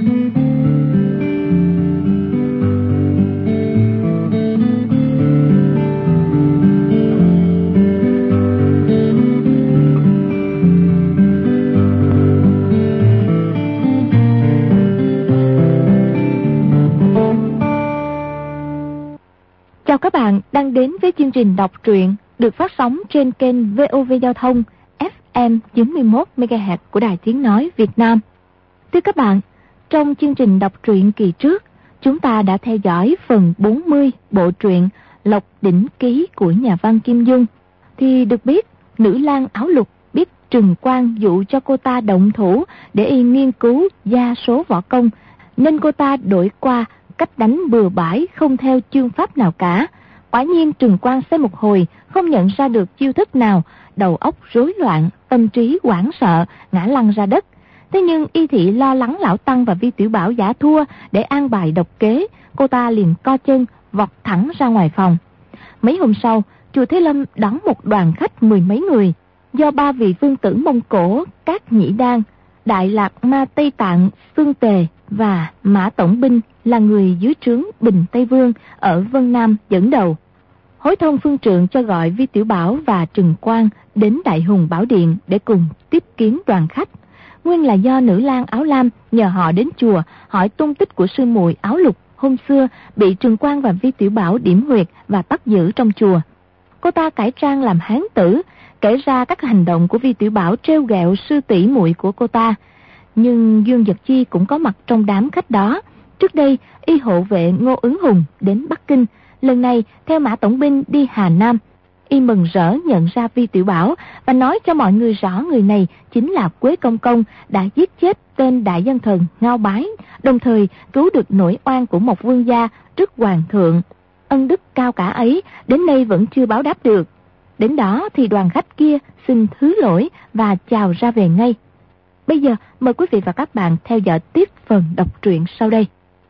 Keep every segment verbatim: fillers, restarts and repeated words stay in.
Chào các bạn đang đến với chương trình đọc truyện được phát sóng trên kênh vê o vê Giao thông ép em chín mươi mốt mê ga héc của Đài Tiếng Nói Việt Nam. Thưa các bạn, trong chương trình đọc truyện kỳ trước, chúng ta đã theo dõi phần bốn mươi bộ truyện Lộc Đỉnh Ký của nhà văn Kim Dung. Thì được biết, nữ lang áo lục biết Trừng Quang dụ cho cô ta động thủ để y nghiên cứu gia số võ công, nên cô ta đổi qua cách đánh bừa bãi không theo chương pháp nào cả. Quả nhiên Trừng Quang xem một hồi không nhận ra được chiêu thức nào, đầu óc rối loạn, tâm trí hoảng sợ, ngã lăn ra đất. Thế nhưng y thị lo lắng lão tăng và Vi Tiểu Bảo giả thua để an bài độc kế, cô ta liền co chân vọt thẳng ra ngoài phòng. Mấy hôm sau, chùa Thế Lâm đón một đoàn khách mười mấy người, do ba vị vương tử Mông Cổ, Cát Nhĩ Đan, Đại Lạc Ma Tây Tạng, Xương Tề và Mã Tổng Binh là người dưới trướng Bình Tây Vương ở Vân Nam dẫn đầu. Hối thông phương trượng cho gọi Vi Tiểu Bảo và Trừng Quang đến Đại Hùng Bảo Điện để cùng tiếp kiến đoàn khách. Nguyên là do nữ lang áo lam nhờ họ đến chùa hỏi tung tích của sư muội áo lục hôm xưa bị Trừng Quang và Vi Tiểu Bảo điểm huyệt và bắt giữ trong chùa. Cô ta cải trang làm hán tử, kể ra các hành động của Vi Tiểu Bảo trêu ghẹo sư tỷ muội của cô ta. Nhưng Dương Dật Chi cũng có mặt trong đám khách đó. Trước đây, y hộ vệ Ngô Ứng Hùng đến Bắc Kinh, lần này theo Mã Tổng Binh đi Hà Nam. Y mừng rỡ nhận ra Vi Tiểu Bảo và nói cho mọi người rõ người này chính là Quế Công Công đã giết chết tên đại dân thần Ngao Bái, đồng thời cứu được nỗi oan của một vương gia trước hoàng thượng. Ân đức cao cả ấy đến nay vẫn chưa báo đáp được. Đến đó thì đoàn khách kia xin thứ lỗi và chào ra về ngay. Bây giờ mời quý vị và các bạn theo dõi tiếp phần đọc truyện sau đây.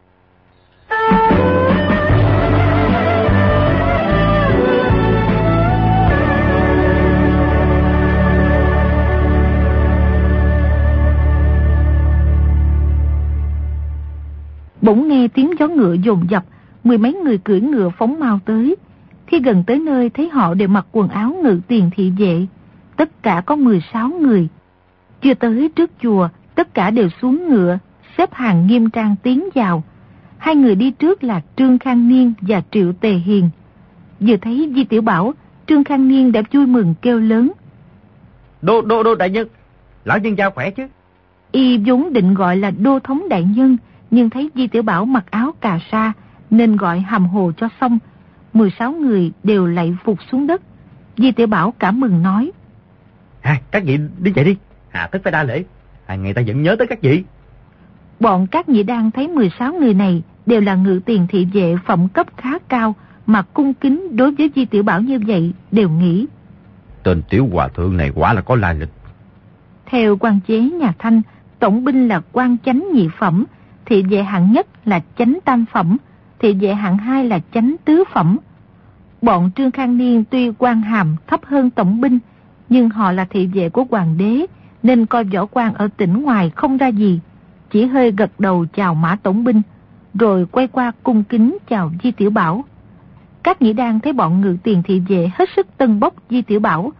Bỗng nghe tiếng gió ngựa dồn dập, mười mấy người cưỡi ngựa phóng mau tới. Khi gần tới nơi thấy họ đều mặc quần áo ngự tiền thị vệ, tất cả có mười sáu người. Chưa tới trước chùa, tất cả đều xuống ngựa, xếp hàng nghiêm trang tiến vào. Hai người đi trước là Trương Khang Niên và Triệu Tề Hiền. Vừa thấy Vi Tiểu Bảo, Trương Khang Niên đã vui mừng kêu lớn: Đô đô đô đại nhân, lão nhân gia khỏe chứ? Y vốn định gọi là đô thống đại nhân, nhưng thấy Vi Tiểu Bảo mặc áo cà sa nên gọi hàm hồ cho xong. Mười sáu người đều lạy phục xuống đất. Vi Tiểu Bảo cảm mừng nói: À, các vị đi dậy đi, hà tất phải đa lễ, à, người ta vẫn nhớ tới các vị. Bọn Cát Nhĩ Đan thấy mười sáu người này đều là ngự tiền thị vệ phẩm cấp khá cao, mà cung kính đối với Vi Tiểu Bảo như vậy, đều nghĩ: Tên tiểu hòa thượng này quả là có lai lịch. Theo quan chế nhà Thanh, tổng binh là quan chánh nhị phẩm, thị vệ hạng nhất là chánh tam phẩm, thị vệ hạng hai là chánh tứ phẩm. Bọn Trương Khang Niên tuy quan hàm thấp hơn tổng binh, nhưng họ là thị vệ của hoàng đế, nên coi võ quan ở tỉnh ngoài không ra gì, chỉ hơi gật đầu chào Mã Tổng Binh, rồi quay qua cung kính chào Vi Tiểu Bảo. Các Nhĩ Đan thấy bọn ngự tiền thị vệ hết sức tân bốc Vi Tiểu Bảo,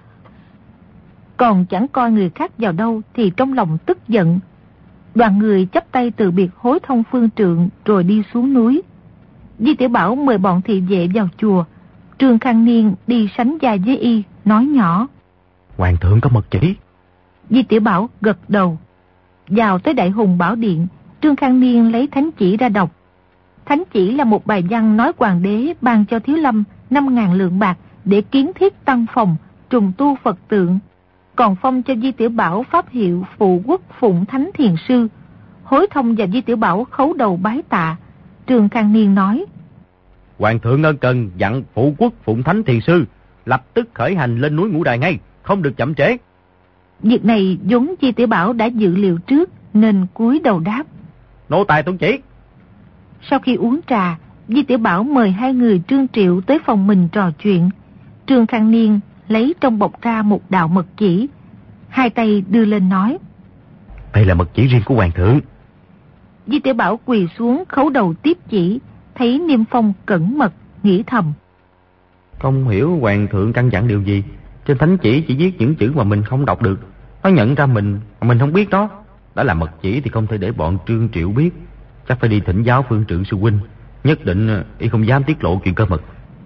còn chẳng coi người khác vào đâu thì trong lòng tức giận. Đoàn người chắp tay từ biệt hối thông phương trượng rồi đi xuống núi. Vi Tiểu Bảo mời bọn thị vệ vào chùa. Trương Khang Niên đi sánh vai với y, nói nhỏ: Hoàng thượng có mật chỉ. Vi Tiểu Bảo gật đầu. Vào tới Đại Hùng Bảo Điện, Trương Khang Niên lấy thánh chỉ ra đọc. Thánh chỉ là một bài văn nói hoàng đế ban cho Thiếu Lâm năm ngàn lượng bạc để kiến thiết tăng phòng, trùng tu Phật tượng, còn phong cho Vi Tiểu Bảo pháp hiệu Phụ Quốc Phụng Thánh Thiền Sư. Hối thông và Vi Tiểu Bảo khấu đầu bái tạ. Trương Khang Niên nói: Hoàng thượng ân cần dặn Phụ Quốc Phụng Thánh Thiền Sư lập tức khởi hành lên núi Ngũ Đài ngay, không được chậm trễ. Việc này vốn Vi Tiểu Bảo đã dự liệu trước nên cúi đầu đáp: Nô tài tuân chỉ. Sau khi uống trà, Vi Tiểu Bảo mời hai người Trương Triệu tới phòng mình trò chuyện. Trương Khang Niên lấy trong bọc ra một đạo mật chỉ, hai tay đưa lên nói: Đây là mật chỉ riêng của hoàng thượng. Di Tiểu Bảo quỳ xuống khấu đầu tiếp chỉ, thấy Niêm Phong cẩn mật, nghĩ thầm. Không hiểu hoàng thượng căn dặn điều gì. Trên thánh chỉ chỉ viết những chữ mà mình không đọc được. Nó nhận ra mình mà mình không biết đó. Đã là mật chỉ thì không thể để bọn Trương Triệu biết. Chắc phải đi thỉnh giáo Phương Trượng sư huynh. Nhất định y không dám tiết lộ chuyện cơ mật.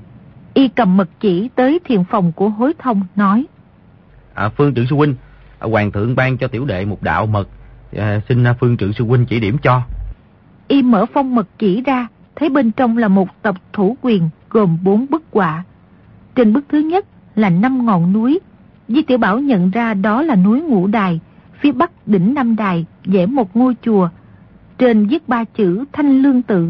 Y cầm mật chỉ tới thiền phòng của Hối Thông nói. À, Phương Trượng sư huynh, hoàng thượng ban cho tiểu đệ một đạo mật, à, xin Phương Trượng sư huynh chỉ điểm cho. Y mở phong mật chỉ ra, thấy bên trong là một tập thủ quyền gồm bốn bức họa. Trên bức thứ nhất là năm ngọn núi. Di Tiểu Bảo nhận ra đó là núi Ngũ Đài. Phía bắc đỉnh Năm Đài vẽ một ngôi chùa, trên viết ba chữ Thanh Lương Tự.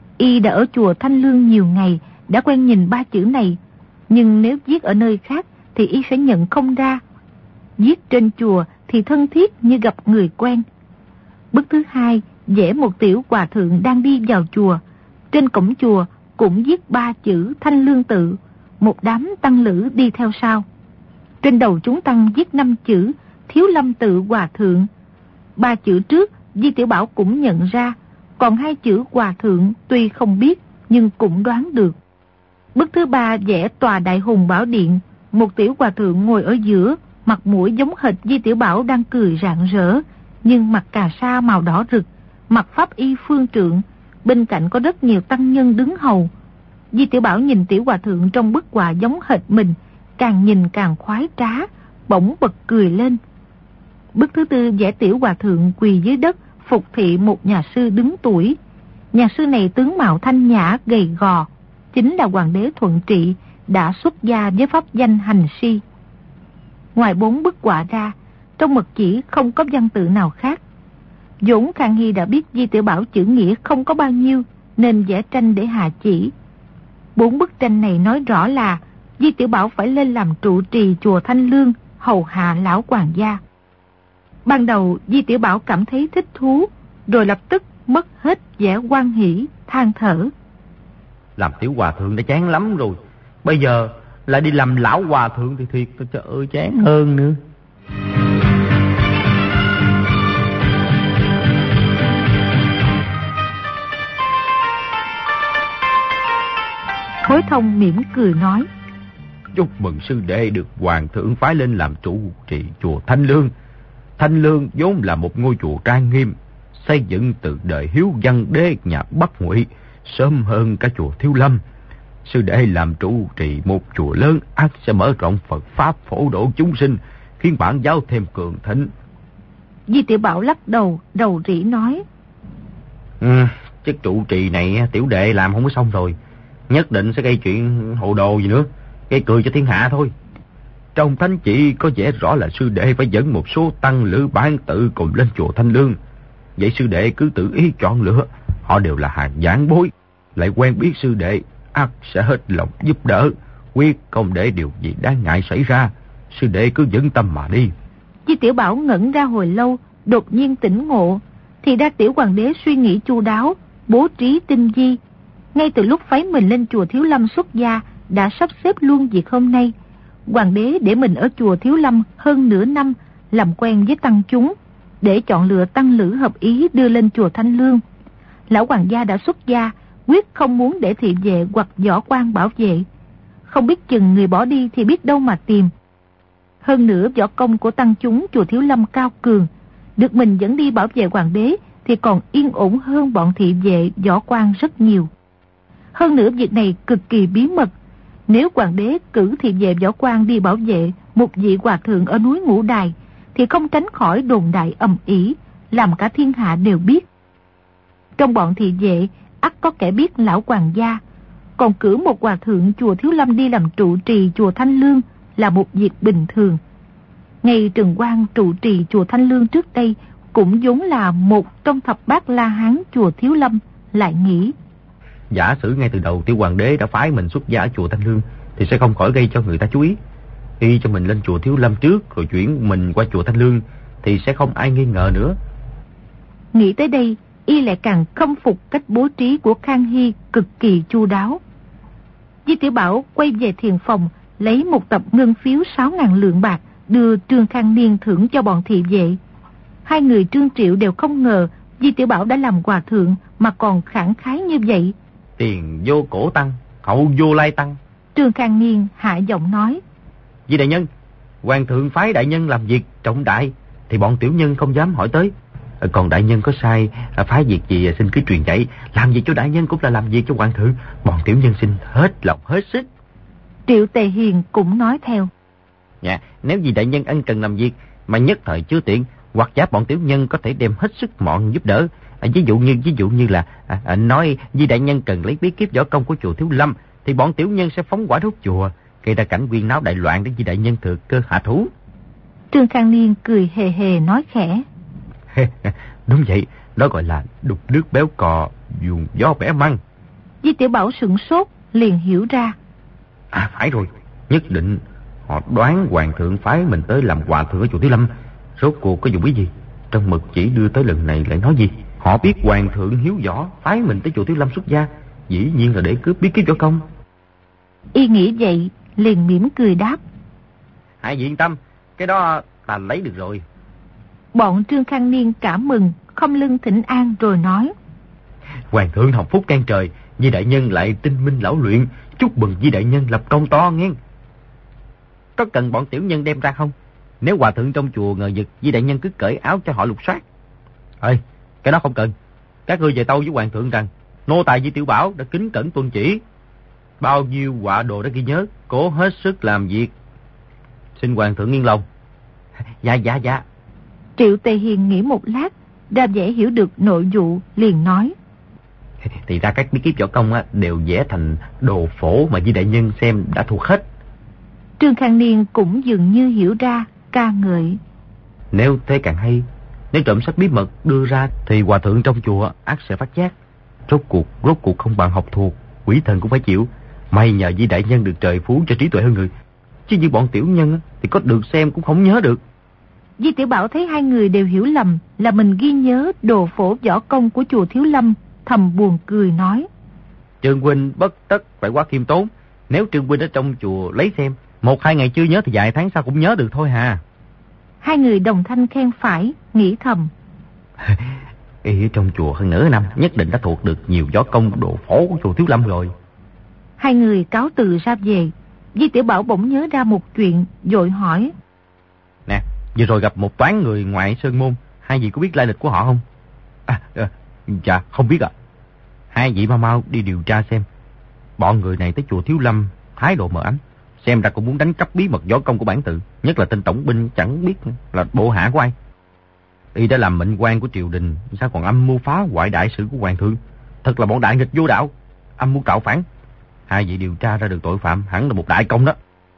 Y đã ở chùa Thanh Lương nhiều ngày, đã quen nhìn ba chữ này, nhưng nếu viết ở nơi khác thì y sẽ nhận không ra. Viết trên chùa thì thân thiết như gặp người quen. Bức thứ hai vẽ một tiểu hòa thượng đang đi vào chùa. Trên cổng chùa cũng viết ba chữ Thanh Lương Tự, một đám tăng lữ đi theo sau. Trên đầu chúng tăng viết năm chữ Thiếu Lâm Tự Hòa Thượng. Ba chữ trước Di Tiểu Bảo cũng nhận ra, còn hai chữ Hòa Thượng tuy không biết nhưng cũng đoán được. Bức thứ ba vẽ tòa Đại Hùng Bảo Điện, một tiểu hòa thượng ngồi ở giữa, mặt mũi giống hệt Di Tiểu Bảo đang cười rạng rỡ, nhưng mặc cà sa màu đỏ rực, mặc pháp y phương trượng, bên cạnh có rất nhiều tăng nhân đứng hầu. Di Tiểu Bảo nhìn tiểu hòa thượng trong bức họa giống hệt mình, càng nhìn càng khoái trá, bỗng bật cười lên. Bức thứ tư vẽ tiểu hòa thượng quỳ dưới đất phục thị một nhà sư đứng tuổi. Nhà sư này tướng mạo thanh nhã, gầy gò, chính là hoàng đế Thuận Trị, đã xuất gia với pháp danh Hành Si. Ngoài bốn bức họa ra, trong mật chỉ không có văn tự nào khác. Dũng Khang Hy đã biết Di Tiểu Bảo chữ nghĩa không có bao nhiêu, nên vẽ tranh để hạ chỉ. Bốn bức tranh này nói rõ là Di Tiểu Bảo phải lên làm trụ trì chùa Thanh Lương, hầu hạ lão quản gia. Ban đầu Di Tiểu Bảo cảm thấy thích thú, rồi lập tức mất hết vẻ hoan hỉ, than thở. Làm tiểu hòa thượng đã chán lắm rồi, bây giờ lại đi làm lão hòa thượng thì thiệt trời ơi chán hơn nữa. Hối Thông mỉm cười nói. Chúc mừng sư đệ được hoàng thượng phái lên làm trụ trì chùa Thanh Lương. Thanh Lương vốn là một ngôi chùa trang nghiêm, xây dựng từ đời Hiếu Văn Đế nhà Bắc Ngụy, sớm hơn cả chùa Thiếu Lâm. Sư đệ làm trụ trì một chùa lớn ắt sẽ mở rộng Phật pháp phổ độ chúng sinh, khiến bản giáo thêm cường thịnh. Di Tiểu Bảo lắc đầu, đầu rĩ nói. Ừ, chức trụ trì này tiểu đệ làm không có xong rồi, nhất định sẽ gây chuyện hồ đồ gì nữa, gây cười cho thiên hạ thôi. Trong thánh chỉ có vẻ rõ là sư đệ phải dẫn một số tăng lữ bán tự cùng lên chùa Thanh Lương. Vậy sư đệ cứ tự ý chọn lựa, họ đều là hàng giảng bối, lại quen biết sư đệ, ắt sẽ hết lòng giúp đỡ, quyết không để điều gì đáng ngại xảy ra. Sư đệ cứ vững tâm mà đi. Di Tiểu Bảo ngẩn ra hồi lâu, đột nhiên tỉnh ngộ, thì ra tiểu hoàng đế suy nghĩ chu đáo, bố trí tinh vi. Ngay từ lúc phái mình lên chùa Thiếu Lâm xuất gia, đã sắp xếp luôn việc hôm nay. Hoàng đế để mình ở chùa Thiếu Lâm hơn nửa năm, làm quen với tăng chúng, để chọn lựa tăng lữ hợp ý đưa lên chùa Thanh Lương. Lão hoàng gia đã xuất gia, quyết không muốn để thị vệ hoặc võ quan bảo vệ. Không biết chừng người bỏ đi thì biết đâu mà tìm. Hơn nữa võ công của tăng chúng chùa Thiếu Lâm cao cường, được mình dẫn đi bảo vệ hoàng đế thì còn yên ổn hơn bọn thị vệ võ quan rất nhiều. Hơn nữa việc này cực kỳ bí mật. Nếu hoàng đế cử thị vệ võ quan đi bảo vệ một vị hòa thượng ở núi Ngũ Đài, thì không tránh khỏi đồn đại ầm ĩ, làm cả thiên hạ đều biết. Trong bọn thị vệ ắt có kẻ biết lão hoàng gia, còn cử một hòa thượng chùa Thiếu Lâm đi làm trụ trì chùa Thanh Lương là một việc bình thường. Ngay Trần Quang trụ trì chùa Thanh Lương trước đây cũng vốn là một trong thập bát La Hán chùa Thiếu Lâm, lại nghĩ. Giả sử ngay từ đầu tiểu hoàng đế đã phái mình xuất gia ở chùa Thanh Lương thì sẽ không khỏi gây cho người ta chú ý. Khi cho mình lên chùa Thiếu Lâm trước rồi chuyển mình qua chùa Thanh Lương thì sẽ không ai nghi ngờ nữa. Nghĩ tới đây, y lại càng khâm phục cách bố trí của Khang Hy cực kỳ chu đáo. Di Tiểu Bảo quay về thiền phòng, lấy một tập ngân phiếu sáu ngàn lượng bạc đưa Trương Khang Niên thưởng cho bọn thị vệ. Hai người Trương Triệu đều không ngờ Di Tiểu Bảo đã làm hòa thượng mà còn khẳng khái như vậy. Tiền vô cổ tăng, hậu vô lai tăng. Trương Khang Niên hạ giọng nói. Di đại nhân, hoàng thượng phái đại nhân làm việc trọng đại thì bọn tiểu nhân không dám hỏi tới. Còn đại nhân có sai phái việc gì xin cứ truyền dạy. Làm việc cho đại nhân cũng là làm việc cho hoàng thượng. Bọn tiểu nhân xin hết lòng hết sức. Triệu Tề Hiền cũng nói theo. Dạ, nếu vì đại nhân ân cần làm việc mà nhất thời chưa tiện, hoặc giả bọn tiểu nhân có thể đem hết sức mọn giúp đỡ. À, ví dụ như ví dụ như là à, à, nói vì đại nhân cần lấy bí kíp võ công của chùa Thiếu Lâm, thì bọn tiểu nhân sẽ phóng hỏa đốt chùa, gây ra cảnh huyên náo đại loạn để vì đại nhân thừa cơ hạ thủ. Trương Khang Niên cười hề hề nói khẽ. Đúng vậy, đó gọi là đục nước béo cò, dùng gió bẻ măng. Di Tiểu Bảo sửng sốt, liền hiểu ra. À phải rồi, nhất định họ đoán hoàng thượng phái mình tới làm hòa thượng ở chùa Thiếu Lâm. Rốt cuộc có dụng ý gì? Trong mật chỉ đưa tới lần này lại nói gì? Họ biết hoàng thượng hiếu võ phái mình tới chùa Thiếu Lâm xuất gia, dĩ nhiên là để cướp bí kíp võ công. Y nghĩ vậy, liền mỉm cười đáp. Hai vị yên tâm, cái đó ta lấy được rồi. Bọn Trương Khang Niên cảm mừng, không lưng thỉnh an rồi nói. Hoàng thượng hồng phúc can trời, Di đại nhân lại tinh minh lão luyện, chúc mừng Di đại nhân lập công to nghe. Có cần bọn tiểu nhân đem ra không? Nếu hòa thượng trong chùa ngờ vực, Di đại nhân cứ cởi áo cho họ lục soát. Ơi, cái đó không cần. Các ngươi về tâu với hoàng thượng rằng nô tài Di Tiểu Bảo đã kính cẩn tuân chỉ, bao nhiêu họa đồ đã ghi nhớ, cố hết sức làm việc. Xin hoàng thượng yên lòng. Dạ dạ dạ. Triệu Tề Hiền nghĩ một lát, ra vẻ hiểu được nội vụ, liền nói. Thì ra các bí kíp võ công á, đều vẽ thành đồ phổ mà Di đại nhân xem đã thuộc hết. Trương Khang Niên cũng dường như hiểu ra, ca ngợi. Nếu thế càng hay. Nếu trộm sách bí mật đưa ra thì hòa thượng trong chùa ắt sẽ phát giác. Rốt cuộc, rốt cuộc không bằng học thuộc, quỷ thần cũng phải chịu. May nhờ Di đại nhân được trời phú cho trí tuệ hơn người. Chứ như bọn tiểu nhân thì có được xem cũng không nhớ được. Di Tiểu Bảo thấy hai người đều hiểu lầm là mình ghi nhớ đồ phổ võ công của chùa Thiếu Lâm, thầm buồn cười nói. Trương huynh bất tất phải quá khiêm tốn. Nếu Trương huynh ở trong chùa lấy xem, một hai ngày chưa nhớ thì vài tháng sau cũng nhớ được thôi hà. Hai người đồng thanh khen phải, nghĩ thầm. Y ở trong chùa hơn nửa năm, nhất định đã thuộc được nhiều võ công đồ phổ của chùa Thiếu Lâm rồi. Hai người cáo từ ra về. Di Tiểu Bảo bỗng nhớ ra một chuyện, vội hỏi. Nè, vừa rồi gặp một toán người ngoại sơn môn, hai vị có biết lai lịch của họ không? À, à dạ, không biết ạ. À. Hai vị mau mau đi điều tra xem. Bọn người này tới chùa Thiếu Lâm, thái độ mờ ám, xem ra cũng muốn đánh cắp bí mật võ công của bản tự, nhất là tên tổng binh chẳng biết là bộ hạ của ai. Y đã làm mệnh quan của triều đình, sao còn âm mưu phá hoại đại sự của hoàng thượng? Thật là bọn đại nghịch vô đạo, âm mưu cạo phản. Hai vị điều tra ra được tội phạm hẳn là một đại công đó.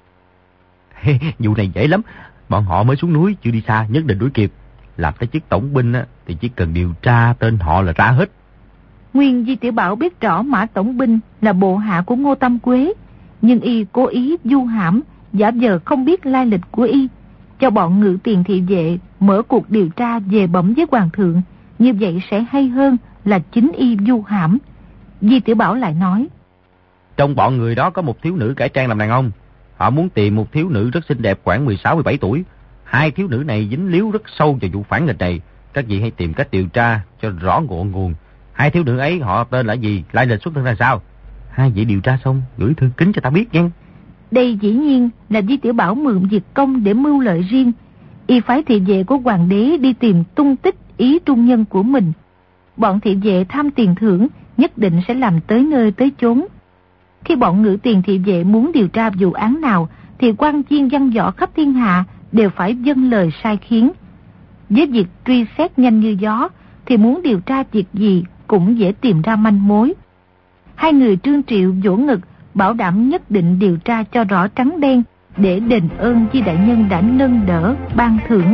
Vụ này dễ lắm, bọn họ mới xuống núi chưa đi xa, nhất định đuổi kịp. Làm tới chức tổng binh á, thì chỉ cần điều tra tên họ là ra hết. Nguyên Di Tiểu Bảo biết rõ Mã tổng binh là bộ hạ của Ngô Tam Quế, nhưng y cố ý du hãm, giả vờ không biết lai lịch của y, cho bọn ngự tiền thị vệ mở cuộc điều tra về bẩm với hoàng thượng. Như vậy sẽ hay hơn là chính y du hãm. Di Tiểu Bảo lại nói. Trong bọn người đó có một thiếu nữ cải trang làm đàn ông. Họ muốn tìm một thiếu nữ rất xinh đẹp khoảng mười sáu mười bảy tuổi. Hai thiếu nữ này dính líu rất sâu vào vụ phản nghịch này. Các vị hãy tìm cách điều tra cho rõ ngọn nguồn. Hai thiếu nữ ấy họ tên là gì, lai lịch xuất thân ra sao? Hai vị điều tra xong gửi thư kính cho ta biết nha. Đây dĩ nhiên là Di Tiểu Bảo mượn việc công để mưu lợi riêng. Y phái thị vệ của hoàng đế đi tìm tung tích ý trung nhân của mình. Bọn thị vệ tham tiền thưởng nhất định sẽ làm tới nơi tới chốn. Khi bọn ngự tiền thị vệ muốn điều tra vụ án nào thì quan viên văn võ khắp thiên hạ đều phải dâng lời sai khiến. Với việc truy xét nhanh như gió thì muốn điều tra việc gì cũng dễ tìm ra manh mối. Hai người Trương Triệu vỗ ngực bảo đảm nhất định điều tra cho rõ trắng đen để đền ơn Di đại nhân đã nâng đỡ ban thưởng.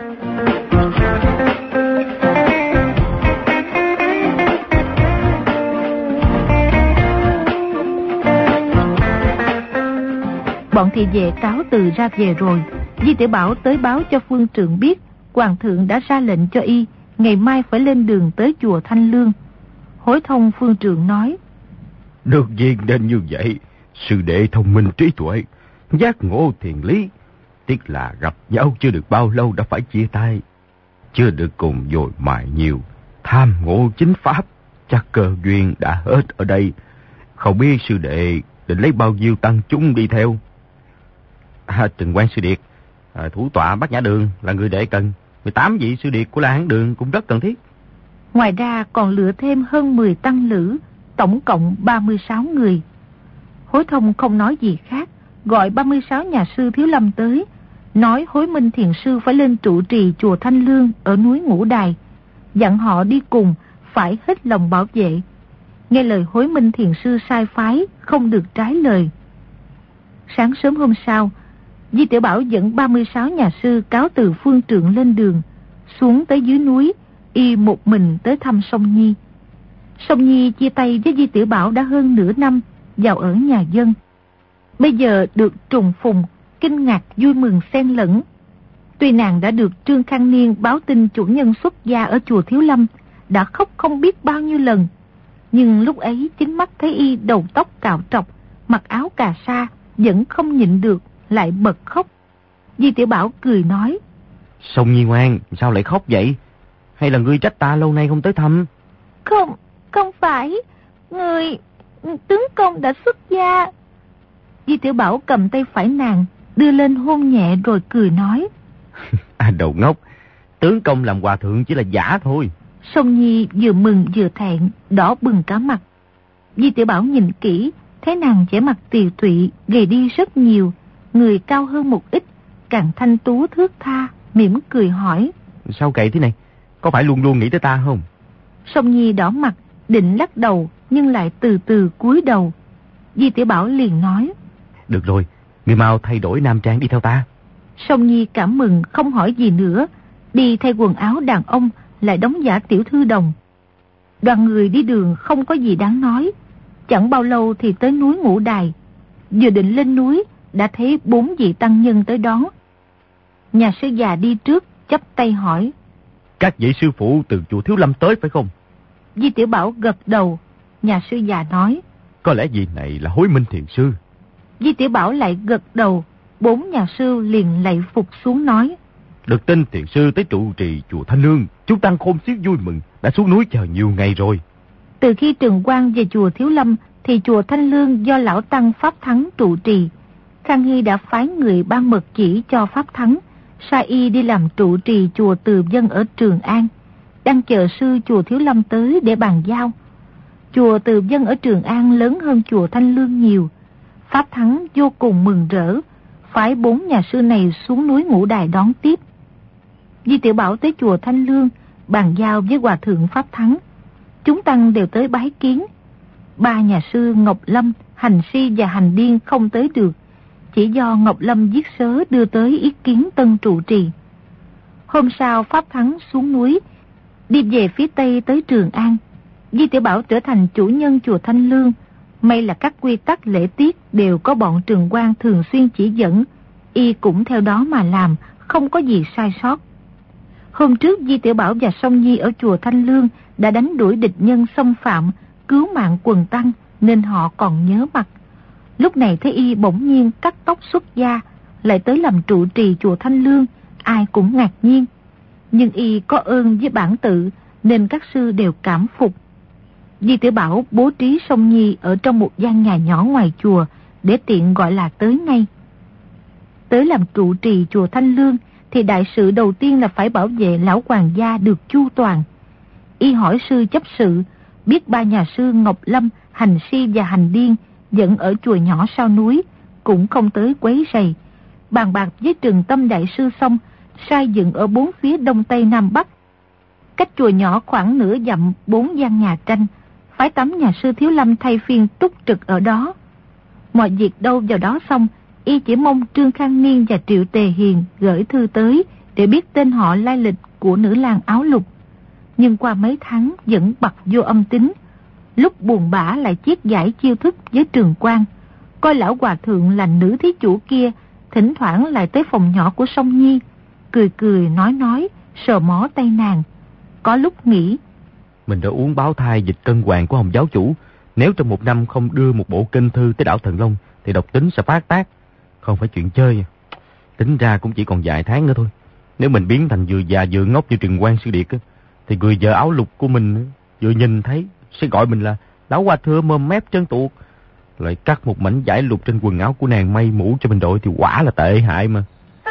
Bọn thị vệ cáo từ ra về rồi. Di Tiểu Bảo tới báo cho phương trượng biết hoàng thượng đã ra lệnh cho y ngày mai phải lên đường tới chùa Thanh Lương. Hối thông phương trượng nói. Được nhiên nên như vậy, sư đệ thông minh trí tuệ, giác ngộ thiền lý. Tiếc là gặp nhau chưa được bao lâu đã phải chia tay, chưa được cùng dồi mài nhiều. tham ngộ chính pháp, chắc cơ duyên đã hết ở đây. Không biết sư đệ định lấy bao nhiêu tăng chúng đi theo? À, Trừng Quan sư điệt, à, thủ tọa Bát Nhã Đường là người đệ cần. mười tám vị sư điệt của La Hán Đường cũng rất cần thiết. Ngoài ra còn lựa thêm hơn mười tăng lữ, tổng cộng ba mươi sáu người. Hối Thông không nói gì khác, gọi ba mươi sáu nhà sư Thiếu Lâm tới, nói Hối Minh Thiền Sư phải lên trụ trì chùa Thanh Lương ở núi Ngũ Đài, dặn họ đi cùng, phải hết lòng bảo vệ. Nghe lời Hối Minh Thiền Sư sai phái, không được trái lời. Sáng sớm hôm sau, Di Tiểu Bảo dẫn ba mươi sáu nhà sư cáo từ phương trượng lên đường, xuống tới dưới núi, y một mình tới thăm Song Nhi. Song Nhi chia tay với Di Tiểu Bảo đã hơn nửa năm, vào ở nhà dân. Bây giờ được trùng phùng, kinh ngạc vui mừng xen lẫn. Tuy nàng đã được Trương Khang Niên báo tin chủ nhân xuất gia ở chùa Thiếu Lâm, đã khóc không biết bao nhiêu lần, nhưng lúc ấy chính mắt thấy y đầu tóc cạo trọc, mặc áo cà sa, vẫn không nhịn được, lại bật khóc. Di Tiểu Bảo cười nói: Song Nhi ngoan, sao lại khóc vậy? Hay là ngươi trách ta lâu nay không tới thăm? Không, không phải, người tướng công đã xuất gia. Di Tiểu Bảo cầm tay phải nàng, đưa lên hôn nhẹ rồi cười nói: À, đầu ngốc, tướng công làm hòa thượng chỉ là giả thôi. Song Nhi vừa mừng vừa thẹn, đỏ bừng cả mặt. Di Tiểu Bảo nhìn kỹ, thấy nàng vẻ mặt tiều tụy, gầy đi rất nhiều, người cao hơn một ít, càng thanh tú thướt tha, mỉm cười hỏi: Sao gầy thế này? Có phải luôn luôn nghĩ tới ta không? Song Nhi đỏ mặt, định lắc đầu, nhưng lại từ từ cúi đầu. Di Tiểu Bảo liền nói: Được rồi, ngươi mau thay đổi nam trang đi theo ta. Song Nhi cảm mừng, không hỏi gì nữa, đi thay quần áo đàn ông, lại đóng giả tiểu thư đồng. Đoàn người đi đường không có gì đáng nói. Chẳng bao lâu thì tới núi Ngũ Đài. Vừa định lên núi, đã thấy bốn vị tăng nhân tới đón. Nhà sư già đi trước, chắp tay hỏi: Các vị sư phụ từ chùa Thiếu Lâm tới phải không? Di Tiểu Bảo gật đầu. Nhà sư già nói: Có lẽ vị này là Hối Minh Thiền Sư. Di Tiểu Bảo lại gật đầu. Bốn nhà sư liền lạy phục xuống nói: Được tin Thiền Sư tới trụ trì chùa Thanh Lương, chúng tăng khôn xiết vui mừng, đã xuống núi chờ nhiều ngày rồi. Từ khi Trừng Quang về chùa Thiếu Lâm thì chùa Thanh Lương do lão tăng Pháp Thắng trụ trì. Khang Hy đã phái người ban mật chỉ cho Pháp Thắng, sai y đi làm trụ trì chùa Từ Dân ở Trường An, đang chờ sư chùa Thiếu Lâm tới để bàn giao. Chùa Từ Dân ở Trường An lớn hơn chùa Thanh Lương nhiều. Pháp Thắng vô cùng mừng rỡ, phái bốn nhà sư này xuống núi Ngũ Đài đón tiếp. Di Tiểu Bảo tới chùa Thanh Lương, bàn giao với hòa thượng Pháp Thắng. Chúng tăng đều tới bái kiến. Ba nhà sư Ngọc Lâm, Hành Si và Hành Điên không tới được, chỉ do Ngọc Lâm viết sớ đưa tới ý kiến tân trụ trì. Hôm sau Pháp Thắng xuống núi, đi về phía tây tới Trường An. Di Tiểu Bảo trở thành chủ nhân chùa Thanh Lương. May là các quy tắc lễ tiết đều có bọn Trừng Quang thường xuyên chỉ dẫn, y cũng theo đó mà làm, không có gì sai sót. Hôm trước Di Tiểu Bảo và Song Nhi ở chùa Thanh Lương đã đánh đuổi địch nhân xâm phạm, cứu mạng quần tăng, nên họ còn nhớ mặt. Lúc này thấy y bỗng nhiên cắt tóc xuất gia, lại tới làm trụ trì chùa Thanh Lương, ai cũng ngạc nhiên. Nhưng y có ơn với bản tự, nên các sư đều cảm phục. Di Tiểu Bảo bố trí Song Nhi ở trong một gian nhà nhỏ ngoài chùa, để tiện gọi là tới ngay. Tới làm trụ trì chùa Thanh Lương thì đại sự đầu tiên là phải bảo vệ lão hoàng gia được chu toàn. Y hỏi sư chấp sự, biết ba nhà sư Ngọc Lâm, Hành Si và Hành Điên vẫn ở chùa nhỏ sau núi, cũng không tới quấy rầy. Bàn bạc với Trừng Tâm đại sư xong, sai dựng ở bốn phía đông tây nam bắc. Cách chùa nhỏ khoảng nửa dặm bốn gian nhà tranh, phái tám nhà sư Thiếu Lâm thay phiên túc trực ở đó. Mọi việc đâu vào đó xong, y chỉ mong Trương Khang Niên và Triệu Tề Hiền gửi thư tới để biết tên họ lai lịch của nữ lang áo lục. Nhưng qua mấy tháng vẫn bặt vô âm tính. Lúc buồn bã lại chiết giải chiêu thức với Trường Quang, coi lão hòa thượng là nữ thí chủ kia thỉnh thoảng lại tới phòng nhỏ của Song Nhi, cười cười nói nói, sờ mó tay nàng. Có lúc nghĩ, mình đã uống báo thai dịch cân hoàng của Hồng giáo chủ, nếu trong một năm không đưa một bộ kinh thư tới đảo Thần Long thì độc tính sẽ phát tác, không phải chuyện chơi. Tính ra cũng chỉ còn vài tháng nữa thôi. Nếu mình biến thành vừa già vừa ngốc như Trừng Quang sư điệt, thì người vợ áo lục của mình vừa nhìn thấy sẽ gọi mình là lão hoa thưa mồm mép trơn tuột. Lại cắt một mảnh vải lục trên quần áo của nàng may mũ cho mình đội thì quả là tệ hại mà.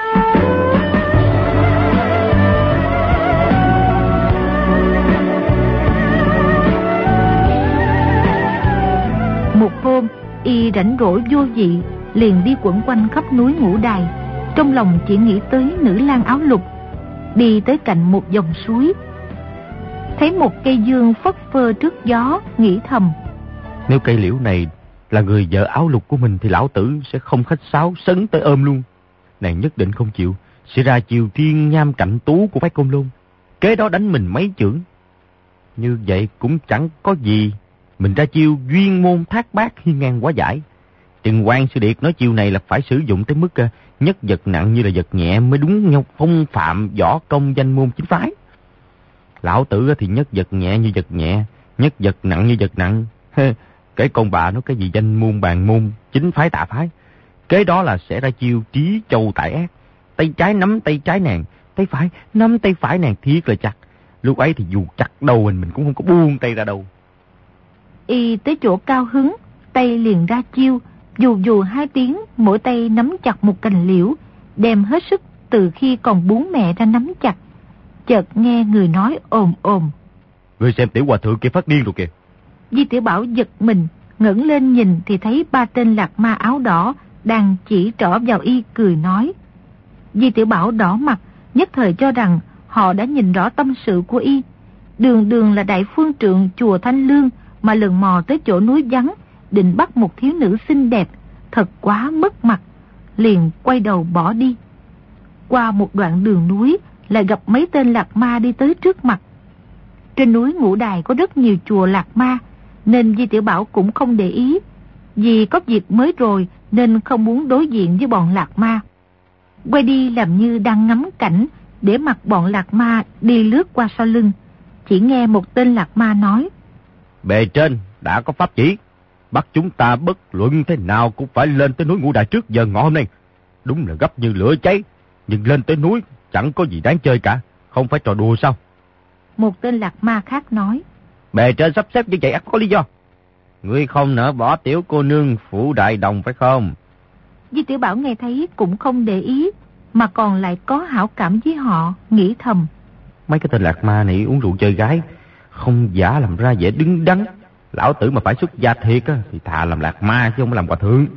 Một hôm, y rảnh rỗi vô vị, liền đi quẩn quanh khắp núi Ngũ Đài, trong lòng chỉ nghĩ tới nữ lang áo lục. Đi tới cạnh một dòng suối, thấy một cây dương phất phơ trước gió, nghĩ thầm: nếu cây liễu này là người vợ áo lục của mình thì lão tử sẽ không khách sáo sấn tới ôm luôn. Nàng nhất định không chịu, sẽ ra chiều thiên nham cạnh tú của phái Côn Lôn, kế đó đánh mình mấy chưởng. Như vậy cũng chẳng có gì, mình ra chiêu duyên môn thác bát hiên ngang quá giải. Trừng Quan Sư Điệt nói chiêu này là phải sử dụng tới mức uh, nhất vật nặng như là vật nhẹ mới đúng nhau phong phạm võ công danh môn chính phái. Lão tử thì nhất vật nhẹ như vật nhẹ, nhất vật nặng như vật nặng. Cái con bà nói cái gì danh môn bàn môn, chính phái tạ phái. Kế đó là sẽ ra chiêu trí châu tại ác. Tay trái nắm tay trái nàng, tay phải nắm tay phải nàng thiết là chặt. Lúc ấy thì dù chặt đầu mình mình cũng không có buông tay ra đâu. Y tới chỗ cao hứng, tay liền ra chiêu, dù dù hai tiếng, mỗi tay nắm chặt một cành liễu, đem hết sức từ khi còn bú mẹ ra nắm chặt. Chợt nghe người nói ồm ồm: Ngươi xem tiểu hòa thượng kia phát điên rồi kìa. Di Tiểu Bảo giật mình, ngẩng lên nhìn thì thấy ba tên lạc ma áo đỏ đang chỉ trỏ vào y cười nói. Di Tiểu Bảo đỏ mặt, nhất thời cho rằng họ đã nhìn rõ tâm sự của y. Đường đường là đại phương trượng chùa Thanh Lương mà lần mò tới chỗ núi vắng, định bắt một thiếu nữ xinh đẹp, thật quá mất mặt, liền quay đầu bỏ đi. Qua một đoạn đường núi, lại gặp mấy tên lạc ma đi tới trước mặt. Trên núi Ngũ Đài có rất nhiều chùa lạc ma, nên Di Tiểu Bảo cũng không để ý. Vì có việc mới rồi nên không muốn đối diện với bọn lạc ma. Quay đi làm như đang ngắm cảnh, để mặc bọn lạc ma đi lướt qua sau lưng. Chỉ nghe một tên lạc ma nói: Bề trên đã có pháp chỉ, bắt chúng ta bất luận thế nào cũng phải lên tới núi Ngũ Đài trước giờ ngọ hôm nay. Đúng là gấp như lửa cháy, nhưng lên tới núi chẳng có gì đáng chơi cả, không phải trò đùa sao? Một tên lạc ma khác nói: Bề trên sắp xếp như vậy ắt có lý do. Ngươi không nỡ bỏ tiểu cô nương Phủ Đại Đồng phải không? Di Tiểu Bảo nghe thấy cũng không để ý, mà còn lại có hảo cảm với họ, nghĩ thầm: Mấy cái tên lạc ma này uống rượu chơi gái, không giả làm ra vẻ đứng đắn. Lão tử mà phải xuất gia thiệt á, thì thà làm lạc ma chứ không làm hòa thượng.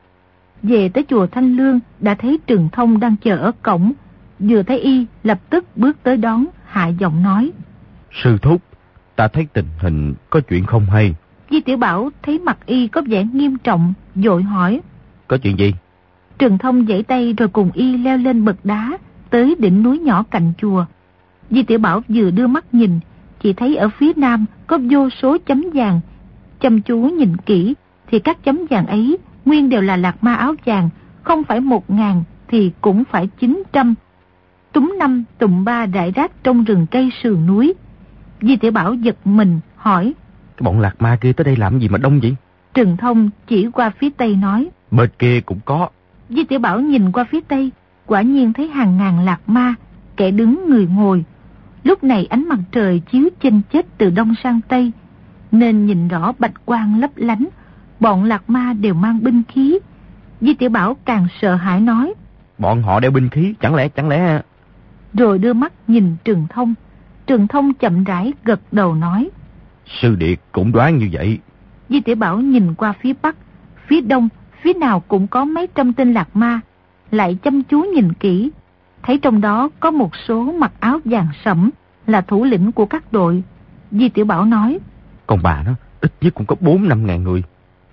Về tới chùa Thanh Lương, đã thấy Trừng Thông đang chờ ở cổng. Vừa thấy y, lập tức bước tới đón, hạ giọng nói: Sư thúc, ta thấy tình hình có chuyện không hay. Di Tiểu Bảo thấy mặt y có vẻ nghiêm trọng, vội hỏi: Có chuyện gì? Trừng Thông giãy tay rồi cùng y leo lên bậc đá, tới đỉnh núi nhỏ cạnh chùa. Di Tiểu Bảo vừa đưa mắt nhìn, chỉ thấy ở phía nam có vô số chấm vàng. Chăm chú nhìn kỹ thì các chấm vàng ấy nguyên đều là lạc ma áo vàng, không phải một ngàn thì cũng phải chín trăm. Túm năm tụm ba rải rác trong rừng cây sườn núi. Di Tiểu Bảo giật mình hỏi: Cái bọn lạc ma kia tới đây làm gì mà đông vậy? Trừng Thông chỉ qua phía tây nói: Bên kia cũng có. Di Tiểu Bảo nhìn qua phía tây, quả nhiên thấy hàng ngàn lạc ma, kẻ đứng người ngồi. Lúc này ánh mặt trời chiếu chênh chết từ đông sang tây, nên nhìn rõ bạch quang lấp lánh. Bọn lạc ma đều mang binh khí. Di Tiểu Bảo càng sợ hãi nói: Bọn họ đeo binh khí, chẳng lẽ chẳng lẽ... Rồi đưa mắt nhìn Trừng Thông. Trừng Thông chậm rãi gật đầu nói: Sư điệt cũng đoán như vậy. Di Tiểu Bảo nhìn qua phía bắc, phía đông, phía nào cũng có mấy trăm tên lạc ma. Lại chăm chú nhìn kỹ, thấy trong đó có một số mặc áo vàng sẫm, là thủ lĩnh của các đội. Di Tiểu Bảo nói: Còn bà nó ít nhất cũng có bốn năm ngàn người.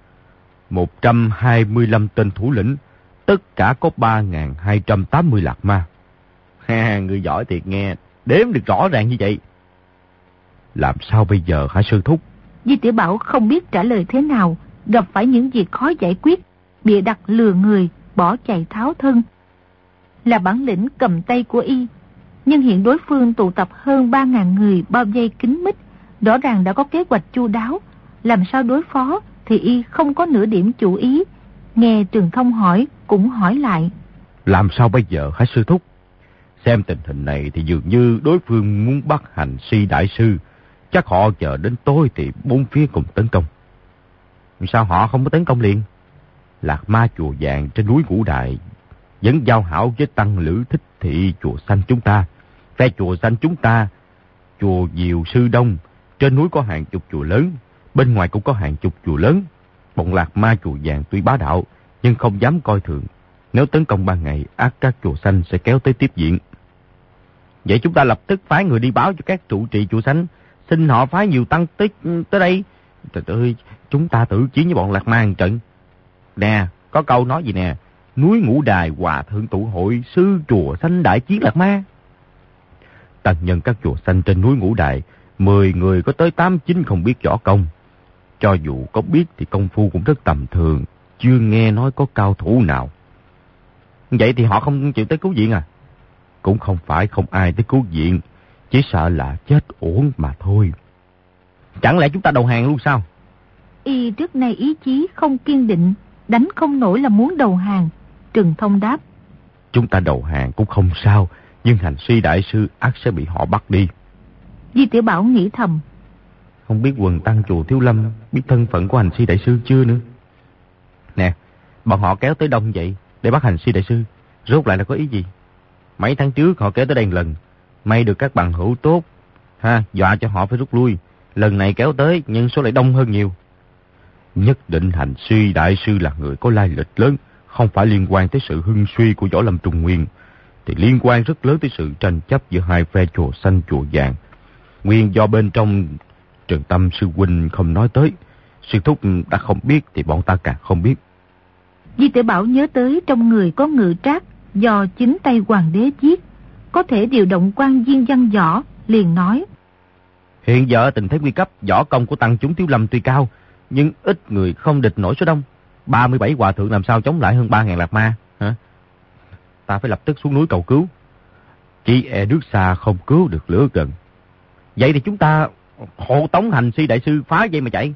Một trăm hai mươi lăm tên thủ lĩnh, tất cả có ba ngàn hai trăm tám mươi lạc ma. Ha, người giỏi thiệt nghe, đếm được rõ ràng như vậy. Làm sao bây giờ hả sư thúc? Di Tiểu Bảo không biết trả lời thế nào, gặp phải những việc khó giải quyết, bịa đặt lừa người, bỏ chạy tháo thân. Là bản lĩnh cầm tay của y, nhưng hiện đối phương tụ tập hơn ba ngàn người bao vây kín mít, rõ ràng đã có kế hoạch chu đáo, làm sao đối phó thì y không có nửa điểm chủ ý. Nghe Trừng Thông hỏi cũng hỏi lại: Làm sao bây giờ hả sư thúc? Xem tình hình này thì dường như đối phương muốn bắt Hành Si đại sư. Chắc họ chờ đến tối thì bốn phía cùng tấn công. Sao họ không có tấn công liền? Lạc Ma chùa vàng trên núi Ngũ Đại vẫn giao hảo với tăng Lữ Thích Thị chùa xanh chúng ta. Phe chùa xanh chúng ta, chùa Diều Sư Đông, trên núi có hàng chục chùa lớn, bên ngoài cũng có hàng chục chùa lớn. Bọn Lạc Ma chùa vàng tuy bá đạo, nhưng không dám coi thường. Nếu tấn công ban ngày, ắt các chùa xanh sẽ kéo tới tiếp diện. Vậy chúng ta lập tức phái người đi báo cho các trụ trì chùa xanh, xin họ phái nhiều tăng tới, tới đây. Trời ơi, chúng ta tự chiến với bọn Lạc Ma một trận. Nè, có câu nói gì nè, núi Ngũ Đài hòa thượng tụ hội, sư chùa xanh đại chiến Lạc Ma. Tăng nhân các chùa xanh trên núi Ngũ Đài, mười người có tới tám chín không biết võ công. Cho dù có biết thì công phu cũng rất tầm thường, chưa nghe nói có cao thủ nào. Vậy thì họ không chịu tới cứu viện à? Cũng không phải không ai tới cứu viện, chỉ sợ là chết uổng mà thôi. Chẳng lẽ chúng ta đầu hàng luôn sao? Y trước nay ý chí không kiên định, đánh không nổi là muốn đầu hàng. Trừng Thông đáp: Chúng ta đầu hàng cũng không sao, nhưng Hành Si đại sư ắt sẽ bị họ bắt đi. Di Tiểu Bảo nghĩ thầm: Không biết quần tăng chùa Thiếu Lâm biết thân phận của Hành Si đại sư chưa nữa. Nè, bọn họ kéo tới đông vậy để bắt Hành Si đại sư, rốt lại là có ý gì? Mấy tháng trước họ kéo tới đây một lần, may được các bằng hữu tốt, ha, dọa cho họ phải rút lui. Lần này kéo tới nhân số lại đông hơn nhiều. Nhất định Hành Si đại sư là người có lai lịch lớn, không phải liên quan tới sự hưng suy của Võ Lâm Trung Nguyên, thì liên quan rất lớn tới sự tranh chấp giữa hai phe chùa xanh chùa vàng. Nguyên do bên trong Trần Tâm sư huynh không nói tới, sư thúc đã không biết thì bọn ta càng không biết. Di Tiểu Bảo nhớ tới trong người có ngự trác do chính tay hoàng đế giết, có thể điều động quan viên văn võ, liền nói: Hiện giờ tình thế nguy cấp, võ công của tăng chúng Thiếu Lâm tuy cao, nhưng ít người không địch nổi số đông. ba mươi bảy hòa thượng làm sao chống lại hơn ba ngàn Lạc Ma, hả? Ta phải lập tức xuống núi cầu cứu. Chỉ e nước xa không cứu được lửa gần. Vậy thì chúng ta hộ tống Hành Si đại sư phá dây mà chạy.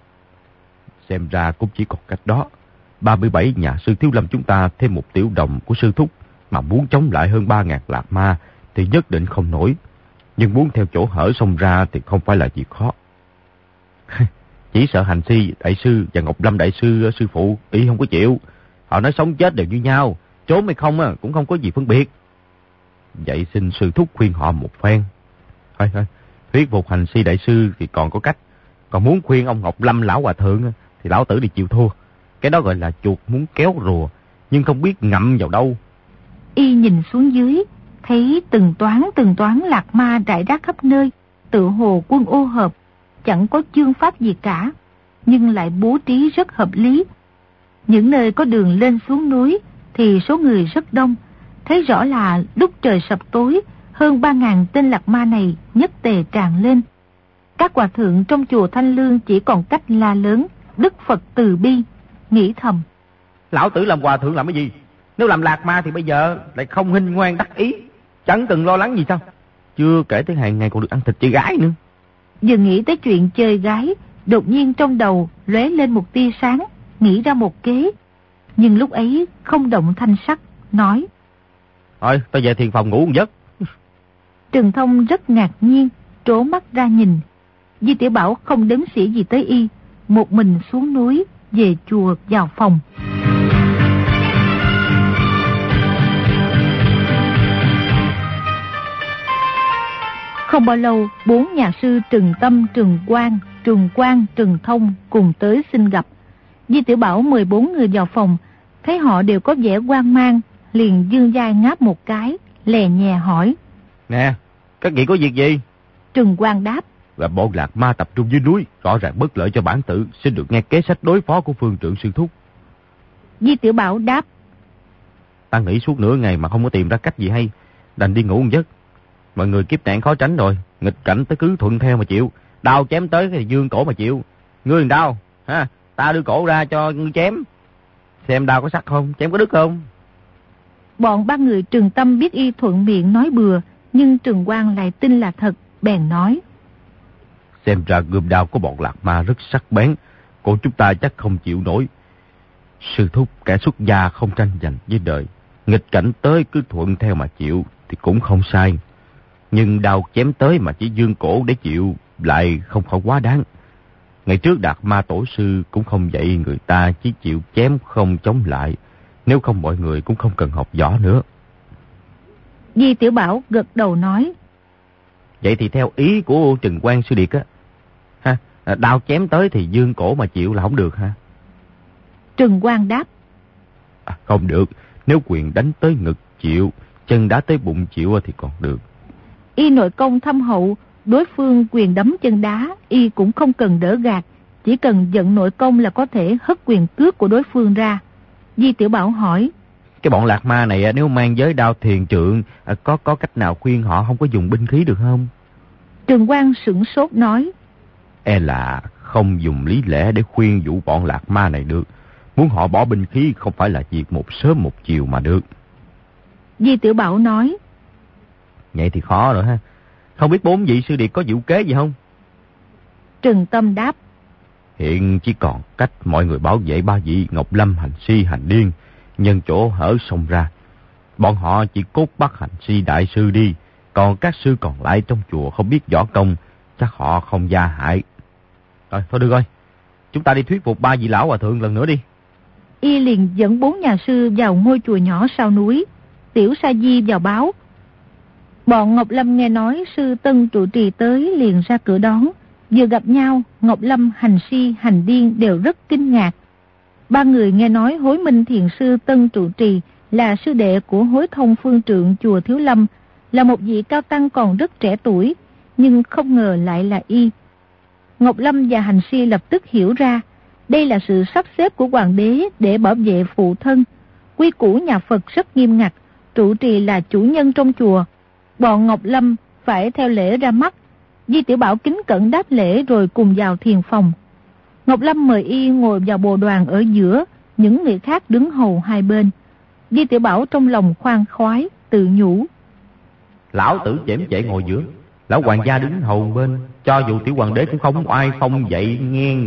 Xem ra cũng chỉ còn cách đó. ba mươi bảy nhà sư Thiếu Lâm chúng ta thêm một tiểu đồng của sư thúc, mà muốn chống lại hơn ba ngàn Lạc Ma thì nhất định không nổi. Nhưng muốn theo chỗ hở xông ra thì không phải là việc khó. Chỉ sợ Hành Si đại sư và Ngọc Lâm đại sư sư phụ ý không có chịu. Họ nói sống chết đều như nhau, trốn hay không cũng không có gì phân biệt. Vậy xin sư thúc khuyên họ một phen. Thôi thôi, thuyết phục Hành Si đại sư thì còn có cách. Còn muốn khuyên ông Ngọc Lâm lão hòa thượng thì lão tử đi chịu thua. Cái đó gọi là chuột muốn kéo rùa, nhưng không biết ngậm vào đâu. Y nhìn xuống dưới, thấy từng toán từng toán Lạc Ma rải rác khắp nơi, tự hồ quân ô hợp, chẳng có chương pháp gì cả, nhưng lại bố trí rất hợp lý. Những nơi có đường lên xuống núi thì số người rất đông, thấy rõ là lúc trời sập tối, hơn ba ngàn tên Lạc Ma này nhất tề tràn lên. Các hòa thượng trong chùa Thanh Lương chỉ còn cách la lớn: Đức Phật từ bi, nghĩ thầm: Lão tử làm hòa thượng làm cái gì? Nếu làm Lạc Ma thì bây giờ lại không hinh ngoan đắc ý, chẳng cần lo lắng gì sao? Chưa kể tới hàng ngày còn được ăn thịt chơi gái nữa. Vừa nghĩ tới chuyện chơi gái, đột nhiên trong đầu lóe lên một tia sáng, nghĩ ra một kế. Nhưng lúc ấy không động thanh sắc, nói: Thôi, tôi về thiền phòng ngủ một giấc. Trừng Thông rất ngạc nhiên, trố mắt ra nhìn. Di Tiểu Bảo không đếm xỉa gì tới y, một mình xuống núi, về chùa vào phòng. Không bao lâu, bốn nhà sư Trừng Tâm, Trừng Quang, Trừng Quang, Trừng Thông cùng tới xin gặp. Di Tiểu Bảo mời bốn người vào phòng, thấy họ đều có vẻ hoang mang, liền dương vai ngáp một cái, lè nhẹ hỏi: Nè, các vị có việc gì? Trừng Quang đáp: Là bọn Lạc Ma tập trung dưới núi, rõ ràng bất lợi cho bản tự, xin được nghe kế sách đối phó của phương trượng sư thúc. Di Tiểu Bảo đáp: Ta nghĩ suốt nửa ngày mà không có tìm ra cách gì hay, đành đi ngủ một giấc. Mọi người kiếp nạn khó tránh rồi, nghịch cảnh tới cứ thuận theo mà chịu. Đau chém tới thì dương cổ mà chịu. Ngươi làm đau, ha? Ta đưa cổ ra cho ngươi chém. Xem đau có sắc không, chém có đứt không? Bọn ba người Trừng Tâm biết y thuận miệng nói bừa, nhưng Trừng Quang lại tin là thật, bèn nói: Xem ra gươm đao của bọn Lạc Ma rất sắc bén, cổ chúng ta chắc không chịu nổi. Sư thúc kẻ xuất gia không tranh giành với đời, nghịch cảnh tới cứ thuận theo mà chịu, thì cũng không sai. Nhưng đao chém tới mà chỉ dương cổ để chịu lại không khỏi quá đáng. Ngày trước Đạt Ma tổ sư cũng không dạy người ta chỉ chịu chém không chống lại. Nếu không mọi người cũng không cần học võ nữa. Di Tiểu Bảo gật đầu nói. Vậy thì theo ý của Trừng Quang sư điệt á, ha, đao chém tới thì dương cổ mà chịu là không được ha? Trừng Quang đáp. À, không được, nếu quyền đánh tới ngực chịu, chân đá tới bụng chịu thì còn được. Y nội công thâm hậu, đối phương quyền đấm chân đá, y cũng không cần đỡ gạt, chỉ cần vận nội công là có thể hất quyền cước của đối phương ra. Di Tiểu Bảo hỏi. Cái bọn Lạc Ma này nếu mang giới đao thiền trượng, có có cách nào khuyên họ không có dùng binh khí được không? Trừng Quang sửng sốt nói. E là không dùng lý lẽ để khuyên dụ bọn Lạc Ma này được. Muốn họ bỏ binh khí không phải là việc một sớm một chiều mà được. Di Tiểu Bảo nói. Vậy thì khó rồi ha. Không biết bốn vị sư điệt có diệu kế gì không? Trừng Tâm đáp. Hiện chỉ còn cách mọi người bảo vệ ba vị Ngọc Lâm, Hành Si, Hành Điên, nhân chỗ hở sông ra. Bọn họ chỉ cốt bắt Hành Si đại sư đi, còn các sư còn lại trong chùa không biết võ công, chắc họ không gia hại. Rồi, thôi được rồi. Chúng ta đi thuyết phục ba vị lão hòa thượng lần nữa đi. Y liền dẫn bốn nhà sư vào ngôi chùa nhỏ sau núi. Tiểu Sa Di vào báo. Bọn Ngọc Lâm nghe nói sư Tân trụ trì tới liền ra cửa đón. Vừa gặp nhau, Ngọc Lâm, Hành Si, Hành Điên đều rất kinh ngạc. Ba người nghe nói Hối Minh thiền sư Tân trụ trì là sư đệ của Hối Thông phương trượng chùa Thiếu Lâm, là một vị cao tăng còn rất trẻ tuổi, nhưng không ngờ lại là y. Ngọc Lâm và Hành Si lập tức hiểu ra, đây là sự sắp xếp của hoàng đế để bảo vệ phụ thân. Quy củ nhà Phật rất nghiêm ngặt, trụ trì là chủ nhân trong chùa. Bọn Ngọc Lâm phải theo lễ ra mắt. Di Tiểu Bảo kính cẩn đáp lễ rồi cùng vào thiền phòng. Ngọc Lâm mời y ngồi vào bồ đoàn ở giữa, những người khác đứng hầu hai bên. Di Tiểu Bảo trong lòng khoan khoái, tự nhủ. Lão tử chễm chệ ngồi giữa, lão hoàng gia đứng hầu bên, cho dù tiểu hoàng đế cũng không oai phong vậy nghe.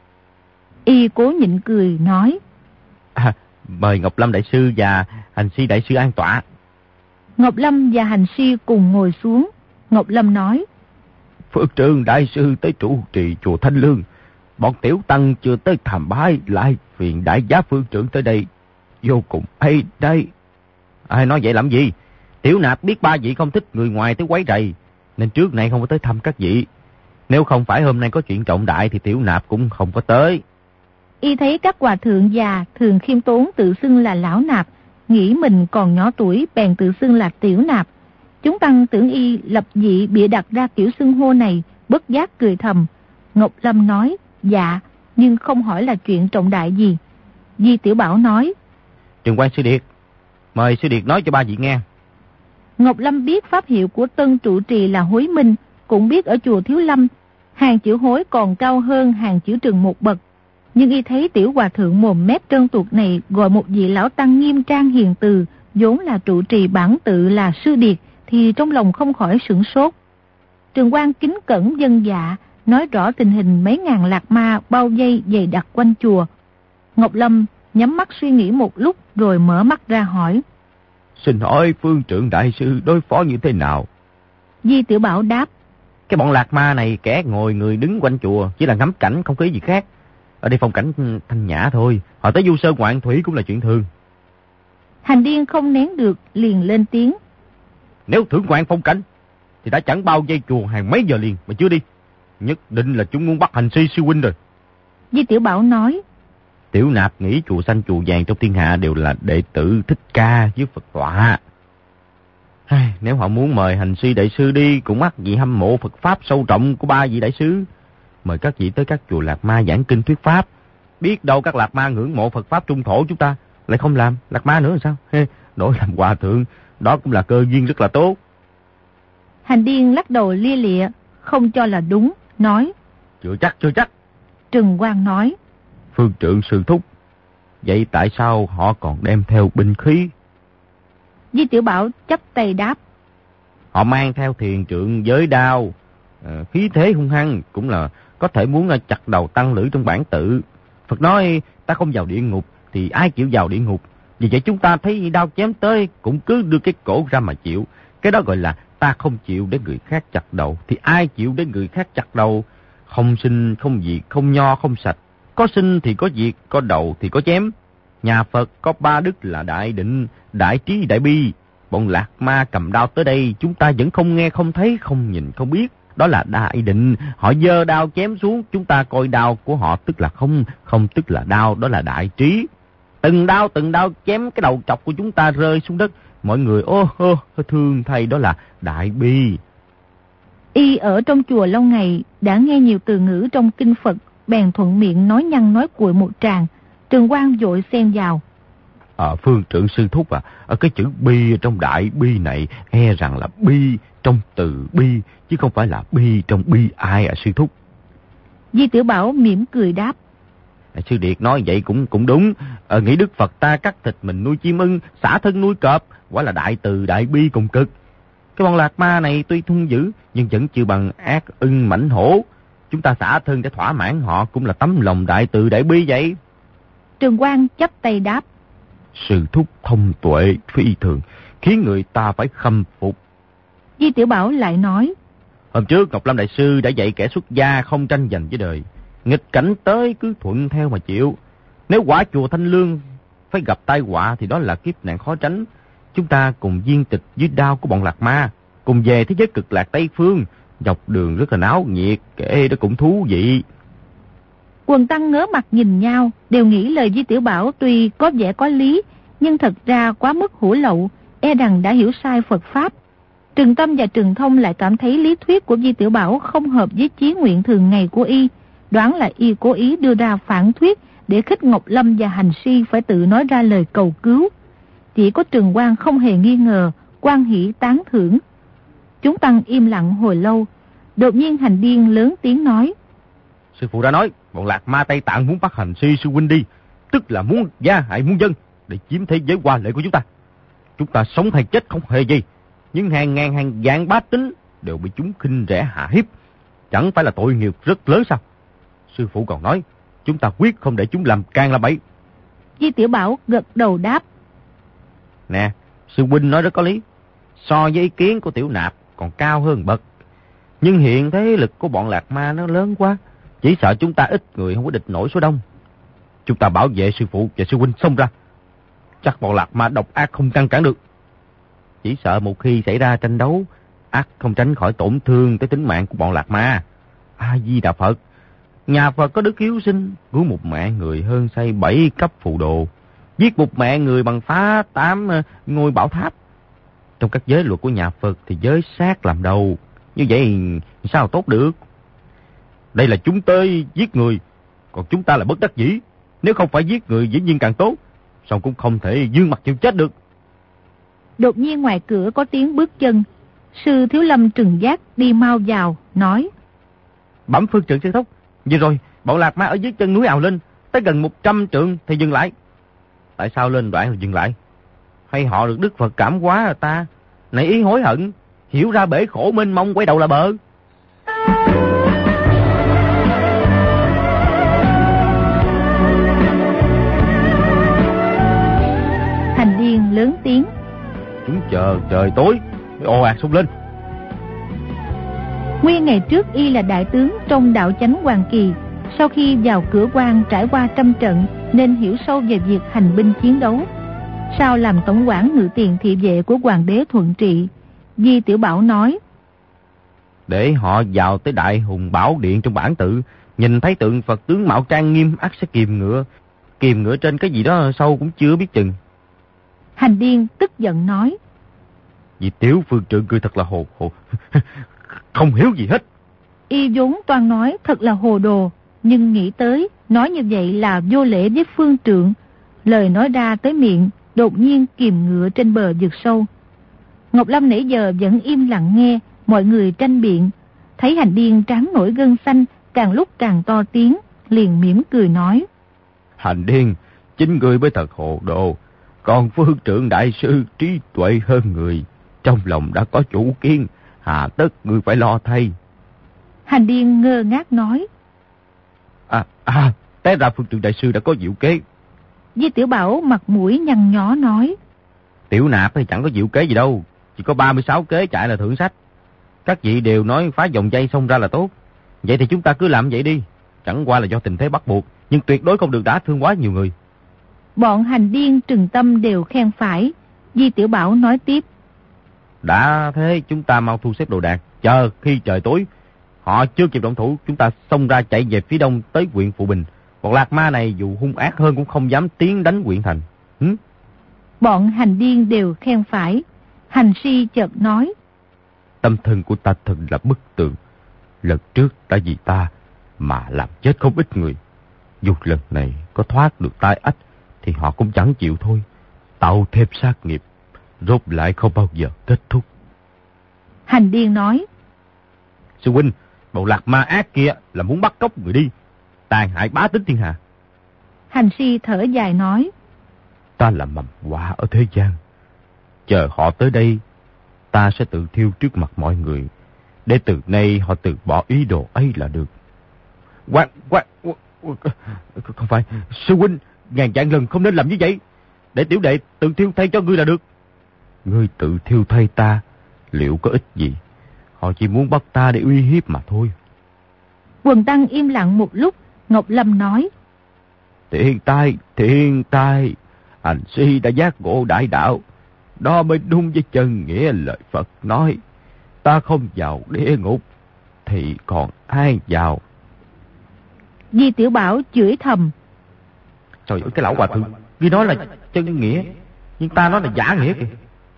Y cố nhịn cười nói. À, mời Ngọc Lâm đại sư và Hành Si đại sư an tọa. Ngọc Lâm và Hành Si cùng ngồi xuống. Ngọc Lâm nói. Phước Trương đại sư tới trụ trì chùa Thanh Lương, bọn tiểu tăng chưa tới thàm bái, lại phiền đại giá Phương trưởng tới đây, vô cùng hay đây. Ai nói vậy làm gì? Tiểu Nạp biết ba vị không thích người ngoài tới quấy rầy, nên trước nay không có tới thăm các vị. Nếu không phải hôm nay có chuyện trọng đại thì Tiểu Nạp cũng không có tới. Y thấy các hòa thượng già thường khiêm tốn tự xưng là Lão Nạp, nghĩ mình còn nhỏ tuổi bèn tự xưng là Tiểu Nạp. Chúng tăng tưởng y lập dị bịa đặt ra kiểu xưng hô này, bất giác cười thầm. Ngọc Lâm nói, dạ, nhưng không hỏi là chuyện trọng đại gì. Di Tiểu Bảo nói, Trừng Quang sư điệt, mời sư điệt nói cho ba vị nghe. Ngọc Lâm biết pháp hiệu của tân trụ trì là Hối Minh, cũng biết ở chùa Thiếu Lâm, hàng chữ Hối còn cao hơn hàng chữ Trừng một bậc. Nhưng y thấy tiểu hòa thượng mồm mép trơn tuột này gọi một vị lão tăng nghiêm trang hiền từ, vốn là trụ trì bản tự là sư điệt, thì trong lòng không khỏi sửng sốt. Trừng Quang kính cẩn dân dạ, nói rõ tình hình mấy ngàn lạc ma bao vây dày đặc quanh chùa. Ngọc Lâm nhắm mắt suy nghĩ một lúc rồi mở mắt ra hỏi. Xin hỏi Phương trưởng đại sư đối phó như thế nào? Di Tiểu Bảo đáp. Cái bọn lạc ma này kẻ ngồi người đứng quanh chùa, chỉ là ngắm cảnh không có gì khác. Ở đây phong cảnh thanh nhã thôi, họ tới du sơn ngoạn thủy cũng là chuyện thường. Hành Điên không nén được liền lên tiếng. Nếu thưởng ngoạn phong cảnh thì đã chẳng bao dây chùa hàng mấy giờ liền mà chưa đi. Nhất định là chúng muốn bắt Hành Si sư huynh rồi. Di Tiểu Bảo nói. Tiểu Nạp nghĩ chùa xanh chùa vàng trong thiên hạ đều là đệ tử Thích Ca với Phật tọa. Nếu họ muốn mời Hành Si đại sư đi, cũng mắc gì hâm mộ Phật pháp sâu trọng của ba vị đại sứ. Mời các vị tới các chùa lạc ma giảng kinh thuyết pháp. Biết đâu các lạc ma ngưỡng mộ Phật pháp trung thổ chúng ta lại không làm lạc ma nữa làm sao? Đổi làm hòa thượng, đó cũng là cơ duyên rất là tốt. Hành Điên lắc đầu lia lịa, không cho là đúng, nói. Chưa chắc, chưa chắc. Trừng Quang nói. Phương trượng sư thúc, vậy tại sao họ còn đem theo binh khí? Di Tiểu Bảo chắp tay đáp. Họ mang theo thiền trượng giới đao, à, khí thế hung hăng, cũng là có thể muốn chặt đầu tăng lữ trong bản tự. Phật nói ta không vào địa ngục thì ai chịu vào địa ngục. Vì vậy chúng ta thấy đao chém tới cũng cứ đưa cái cổ ra mà chịu. Cái đó gọi là ta không chịu để người khác chặt đầu, thì ai chịu để người khác chặt đầu? Không sinh, không diệt, không nho, không sạch. Có sinh thì có diệt, có đầu thì có chém. Nhà Phật có ba đức là đại định, đại trí, đại bi. Bọn Lạc Ma cầm đao tới đây, chúng ta vẫn không nghe, không thấy, không nhìn, không biết. Đó là đại định. Họ giơ đao chém xuống, chúng ta coi đao của họ tức là không, không tức là đao, đó là đại trí. Từng đao, từng đao chém cái đầu chọc của chúng ta rơi xuống đất. Mọi người ô ô thương thay, đó là đại bi. Y ở trong chùa lâu ngày, đã nghe nhiều từ ngữ trong kinh Phật, bèn thuận miệng nói nhăn nói cuội một tràng. Trường Quang vội xen vào. Ờ, Phương trưởng sư thúc à, ở cái chữ bi trong đại bi này, e rằng là bi trong từ bi, chứ không phải là bi trong bi ai à sư thúc. Di Tiểu Bảo mỉm cười đáp. À, sư Điệt nói vậy cũng cũng đúng. Ờ, nghĩ Đức Phật ta cắt thịt mình nuôi chim ưng, xả thân nuôi cọp, quả là đại từ đại bi cùng cực. Cái bọn Lạc Ma này tuy hung dữ, nhưng vẫn chưa bằng ác ưng mãnh hổ. Chúng ta xả thân để thỏa mãn họ cũng là tấm lòng đại từ đại bi vậy. Trường Quang chắp tay đáp. Sư thúc thông tuệ phi thường, khiến người ta phải khâm phục. Di Tiểu Bảo lại nói. Hôm trước Ngọc Lâm Đại Sư đã dạy kẻ xuất gia không tranh giành với đời. Nghịch cảnh tới cứ thuận theo mà chịu. Nếu quả chùa Thanh Lương phải gặp tai họa thì đó là kiếp nạn khó tránh. Chúng ta cùng viên tịch dưới đao của bọn Lạc Ma, cùng về thế giới cực lạc Tây Phương. Dọc đường rất là náo nhiệt, kể đó cũng thú vị. Quần tăng ngớ mặt nhìn nhau, đều nghĩ lời Di Tiểu Bảo tuy có vẻ có lý, nhưng thật ra quá mức hủ lậu, e rằng đã hiểu sai Phật Pháp. Trừng Tâm và Trừng Thông lại cảm thấy lý thuyết của Di Tiểu Bảo không hợp với chí nguyện thường ngày của y, đoán là y cố ý đưa ra phản thuyết để khích Ngọc Lâm và Hành Si phải tự nói ra lời cầu cứu. Chỉ có Trường Quang không hề nghi ngờ, quan hỷ tán thưởng. Chúng tăng im lặng hồi lâu, đột nhiên Hành Điên lớn tiếng nói. Sư phụ đã nói, bọn Lạc Ma Tây Tạng muốn bắt Hành Si sư huynh đi, tức là muốn gia hại muôn dân để chiếm thế giới hoa lệ của chúng ta. Chúng ta sống hay chết không hề gì, nhưng hàng ngàn hàng vạn bá tính đều bị chúng khinh rẻ hạ hiếp, chẳng phải là tội nghiệp rất lớn sao? Sư phụ còn nói, chúng ta quyết không để chúng làm can làm bậy. Di Tiểu Bảo gật đầu đáp. Nè, sư huynh nói rất có lý, so với ý kiến của Tiểu Nạp còn cao hơn bậc. Nhưng hiện thế lực của bọn Lạc Ma nó lớn quá, chỉ sợ chúng ta ít người không có địch nổi số đông. Chúng ta bảo vệ sư phụ và sư huynh xông ra, chắc bọn Lạc Ma độc ác không ngăn cản được. Chỉ sợ một khi xảy ra tranh đấu, ắt không tránh khỏi tổn thương tới tính mạng của bọn Lạc Ma. A Di Đà Phật, nhà Phật có đức hiếu sinh, cứu một mẹ người hơn xây bảy cấp phù đồ, giết một mẹ người bằng phá tám ngôi bảo tháp. Trong các giới luật của nhà Phật thì giới sát làm đầu, như vậy sao tốt được? Đây là chúng tới giết người, còn chúng ta là bất đắc dĩ. Nếu không phải giết người dĩ nhiên càng tốt, song cũng không thể dương mặt chịu chết được. Đột nhiên ngoài cửa có tiếng bước chân. Sư Thiếu Lâm trừng giác đi mau vào, nói. Bẩm Phương trưởng sư thúc, vừa rồi bọn Lạc Ma ở dưới chân núi ào lên, tới gần một trăm trượng thì dừng lại. Tại sao lên đoạn rồi dừng lại? Hay họ được Đức Phật cảm hóa rồi ta? Nảy ý hối hận, hiểu ra bể khổ mênh mông quay đầu là bờ. Hành Điên lớn tiếng. Chúng chờ trời tối, ồ ạt xông lên. Nguyên ngày trước y là đại tướng trong đạo chánh Hoàng Kỳ, sau khi vào cửa quan trải qua trăm trận nên hiểu sâu về việc hành binh chiến đấu. Sau làm tổng quản ngự tiền thị vệ của Hoàng đế Thuận Trị, Di Tiểu Bảo nói. Để họ vào tới Đại Hùng Bảo Điện trong bản tự, nhìn thấy tượng Phật tướng mạo trang nghiêm, ắt sẽ kìm ngựa. Kìm ngựa trên cái gì đó sâu cũng chưa biết chừng. Hành Điên tức giận nói. Vì Tiểu Phương trưởng cười thật là hồ hồ không hiểu gì hết. Y vốn toan nói thật là hồ đồ, nhưng nghĩ tới nói như vậy là vô lễ với Phương Trượng. Lời nói ra tới miệng, đột nhiên kìm ngựa trên bờ vực sâu. Ngọc Lâm nãy giờ vẫn im lặng nghe mọi người tranh biện, thấy Hành Điên trán nổi gân xanh, càng lúc càng to tiếng, liền mỉm cười nói. Hành Điên, chính người mới thật hồ đồ, còn Phương Trượng đại sư trí tuệ hơn người, trong lòng đã có chủ kiến, hà tất người phải lo thay. Hành Điên ngơ ngác nói. À, à, té ra Phương Trượng đại sư đã có diệu kế. Di Tiểu Bảo mặt mũi nhăn nhó nói. Tiểu Nạp thì chẳng có diệu kế gì đâu, Chỉ có ba mươi sáu kế chạy là thượng sách. Các vị đều nói phá vòng dây xông ra là tốt. Vậy thì chúng ta cứ làm vậy đi. Chẳng qua là do tình thế bắt buộc, nhưng tuyệt đối không được đả thương quá nhiều người. Bọn hành điên Trừng Tâm đều khen phải. Di Tiểu Bảo nói tiếp. Đã thế chúng ta mau thu xếp đồ đạc. Chờ khi trời tối, họ chưa kịp động thủ, chúng ta xông ra chạy về phía đông tới huyện Phụ Bình. Còn Lạc Ma này dù hung ác hơn cũng không dám tiến đánh huyện thành. Hứ? Bọn hành điên đều khen phải. Hành Si chợt nói. Tâm thân của ta thật là bức tượng. Lần trước đã vì ta mà làm chết không ít người. Dù lần này có thoát được tai ách thì họ cũng chẳng chịu thôi. Tạo thêm sát nghiệp, rốt lại không bao giờ kết thúc. Hành điên nói. Sư huynh, bộ Lạc Ma ác kia là muốn bắt cóc người đi, tàn hại bá tính thiên hạ. Hành Si thở dài nói. Ta là mầm họa ở thế gian. Chờ họ tới đây, ta sẽ tự thiêu trước mặt mọi người, để từ nay họ từ bỏ ý đồ ấy là được. Quan, quan, không phải, sư huynh, ngàn vạn lần không nên làm như vậy. Để tiểu đệ tự thiêu thay cho ngươi là được. Ngươi tự thiêu thay ta, liệu có ích gì? Họ chỉ muốn bắt ta để uy hiếp mà thôi. Quần tăng im lặng một lúc, Ngọc Lâm nói. Thiện tai, thiện tai, hành Si đã giác ngộ đại đạo. Đó mới đúng với chân nghĩa lời Phật nói. Ta không vào địa ngục, thì còn ai vào? Di Tiểu Bảo chửi thầm. Trời ơi, cái lão hòa thượng, ngươi nói là chân nghĩa, nhưng ta nói là giả nghĩa kìa.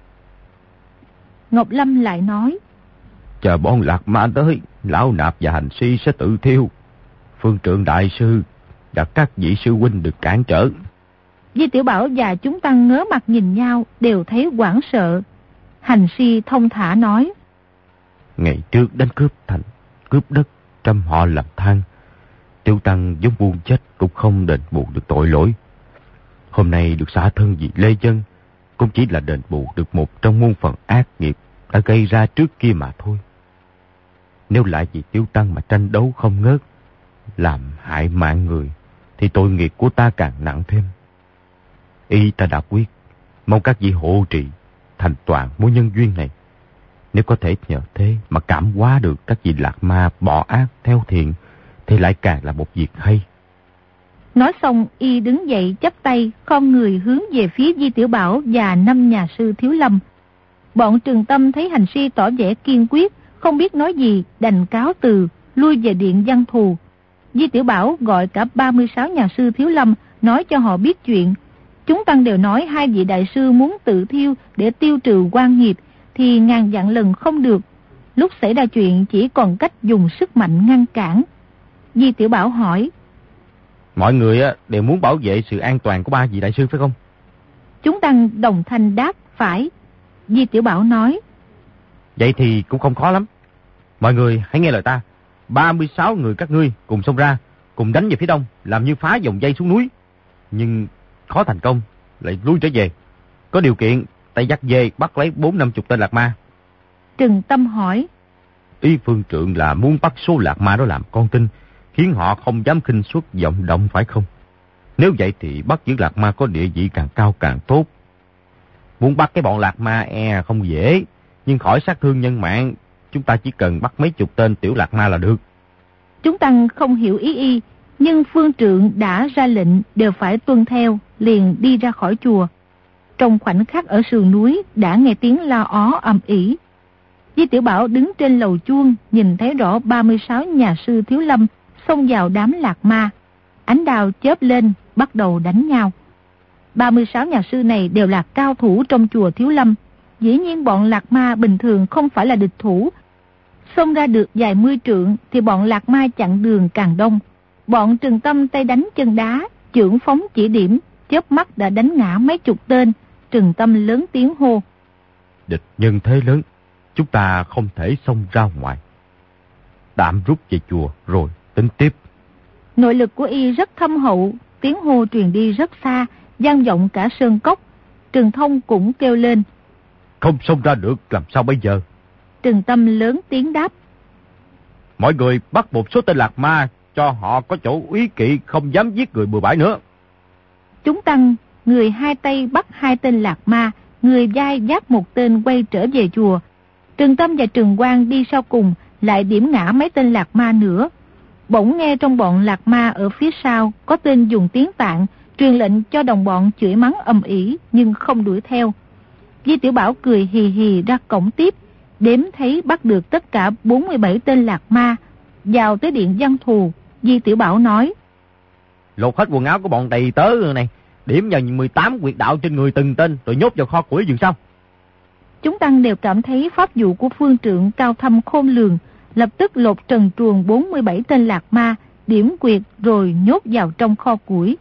Ngọc Lâm lại nói. Chờ bọn Lạc Ma tới, lão nạp và hành Si sẽ tự thiêu. Phương Trượng đại sư và các vị sư huynh được cản trở. Di Tiểu Bảo và chúng tăng ngớ mặt nhìn nhau, đều thấy hoảng sợ. Hành Si thông thả nói. Ngày trước đánh cướp thành, cướp đất, trăm họ làm than. Tiểu tăng giống buồn chết cũng không đền bù được tội lỗi. Hôm nay được xả thân vì Lê Dân, cũng chỉ là đền bù được một trong muôn phần ác nghiệp đã gây ra trước kia mà thôi. Nếu lại vì Tiểu tăng mà tranh đấu không ngớt, làm hại mạng người, thì tội nghiệp của ta càng nặng thêm. Y ta đã quyết, mong các vị hộ trì, thành toàn mối nhân duyên này. Nếu có thể nhờ thế mà cảm hóa được các vị Lạc Ma bỏ ác theo thiện, thì lại càng là một việc hay. Nói xong, y đứng dậy chắp tay, khom người hướng về phía Di Tiểu Bảo và năm nhà sư Thiếu Lâm. Bọn Trừng Tâm thấy Hành Si tỏ vẻ kiên quyết, không biết nói gì, đành cáo từ, lui về điện Văn Thù. Di Tiểu Bảo gọi cả ba mươi sáu nhà sư Thiếu Lâm, nói cho họ biết chuyện. Chúng tăng đều nói hai vị đại sư muốn tự thiêu để tiêu trừ oan nghiệp, thì ngàn vạn lần không được. Lúc xảy ra chuyện chỉ còn cách dùng sức mạnh ngăn cản. Di Tiểu Bảo hỏi. Mọi người đều muốn bảo vệ sự an toàn của ba vị đại sư phải không? Chúng tăng đồng thanh đáp phải. Di Tiểu Bảo nói. Vậy thì cũng không khó lắm. Mọi người hãy nghe lời ta. ba mươi sáu người các ngươi cùng xông ra, cùng đánh về phía đông, làm như phá vòng dây xuống núi. Nhưng khó thành công, lại lui trở về. Có điều kiện, tay dắt dê bắt lấy bốn năm chục tên Lạc Ma. Trừng Tâm hỏi. Ý Phương Trượng là muốn bắt số Lạc Ma đó làm con tin, khiến họ không dám khinh suất vọng động phải không? Nếu vậy thì bắt giữ Lạc Ma có địa vị càng cao càng tốt. Muốn bắt cái bọn Lạc Ma e không dễ, nhưng khỏi sát thương nhân mạng, chúng ta chỉ cần bắt mấy chục tên tiểu Lạc Ma là được. Chúng tăng không hiểu ý y, nhưng Phương Trượng đã ra lệnh đều phải tuân theo, liền đi ra khỏi chùa. Trong khoảnh khắc ở sườn núi đã nghe tiếng la ó ầm ĩ. Di Tiểu Bảo đứng trên lầu chuông, nhìn thấy rõ ba mươi sáu nhà sư Thiếu Lâm xông vào đám Lạc Ma. Ánh đao chớp lên, bắt đầu đánh nhau. ba mươi sáu nhà sư này đều là cao thủ trong chùa Thiếu Lâm. Dĩ nhiên bọn Lạc Ma bình thường không phải là địch thủ. Xông ra được vài mươi trượng thì bọn Lạc Ma chặn đường càng đông. Bọn Trừng Tâm tay đánh chân đá, chưởng phóng chỉ điểm, chớp mắt đã đánh ngã mấy chục tên. Trừng Tâm lớn tiếng hô. Địch nhân thế lớn, chúng ta không thể xông ra ngoài. Tạm rút về chùa rồi tính tiếp. Nội lực của y rất thâm hậu, tiếng hô truyền đi rất xa, vang vọng cả sơn cốc. Trừng Thông cũng kêu lên. Không xông ra được làm sao bây giờ? Trừng Tâm lớn tiếng đáp. Mọi người bắt một số tên Lạc Ma, cho họ có chỗ úy kỵ, không dám giết người bừa bãi nữa. Chúng tăng, người hai tay bắt hai tên Lạc Ma, người vai giáp một tên quay trở về chùa. Trừng Tâm và Trừng Quang đi sau cùng, lại điểm ngã mấy tên lạc ma nữa. Bỗng nghe trong bọn lạc ma ở phía sau có tên dùng tiếng Tạng truyền lệnh cho đồng bọn chửi mắng ầm ĩ nhưng không đuổi theo. Di Tiểu Bảo cười hì hì ra cổng tiếp, đếm thấy bắt được tất cả bốn mươi bảy tên lạc ma. Vào tới điện văn thù, Di Tiểu Bảo nói: lột hết quần áo của bọn đầy tớ này, điểm vào mười tám quyệt đạo trên người từng tên, rồi nhốt vào kho củi vườn sau. Chúng tăng đều cảm thấy pháp vụ của phương trượng cao thâm khôn lường, lập tức lột trần truồng bốn mươi bảy tên lạc ma, điểm quyệt rồi nhốt vào trong kho củi.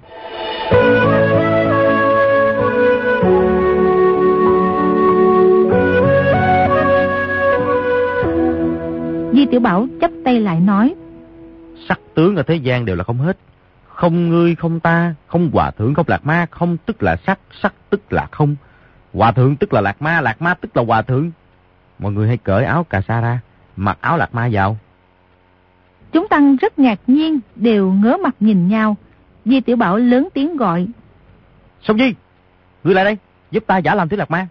Di Tiểu Bảo chắp tay lại nói: sắc tướng ở thế gian đều là không hết, không ngươi không ta, không hòa thượng không lạc ma, không tức là sắc, sắc tức là không, hòa thượng tức là lạc ma, lạc ma tức là hòa thượng. Mọi người hãy cởi áo cà sa ra, mặc áo lạc ma vào. Chúng tăng rất ngạc nhiên, đều ngớ mặt nhìn nhau. Di Tiểu Bảo lớn tiếng gọi: Sông Nhi, ngươi lại đây, giúp ta giả làm thứ lạc ma.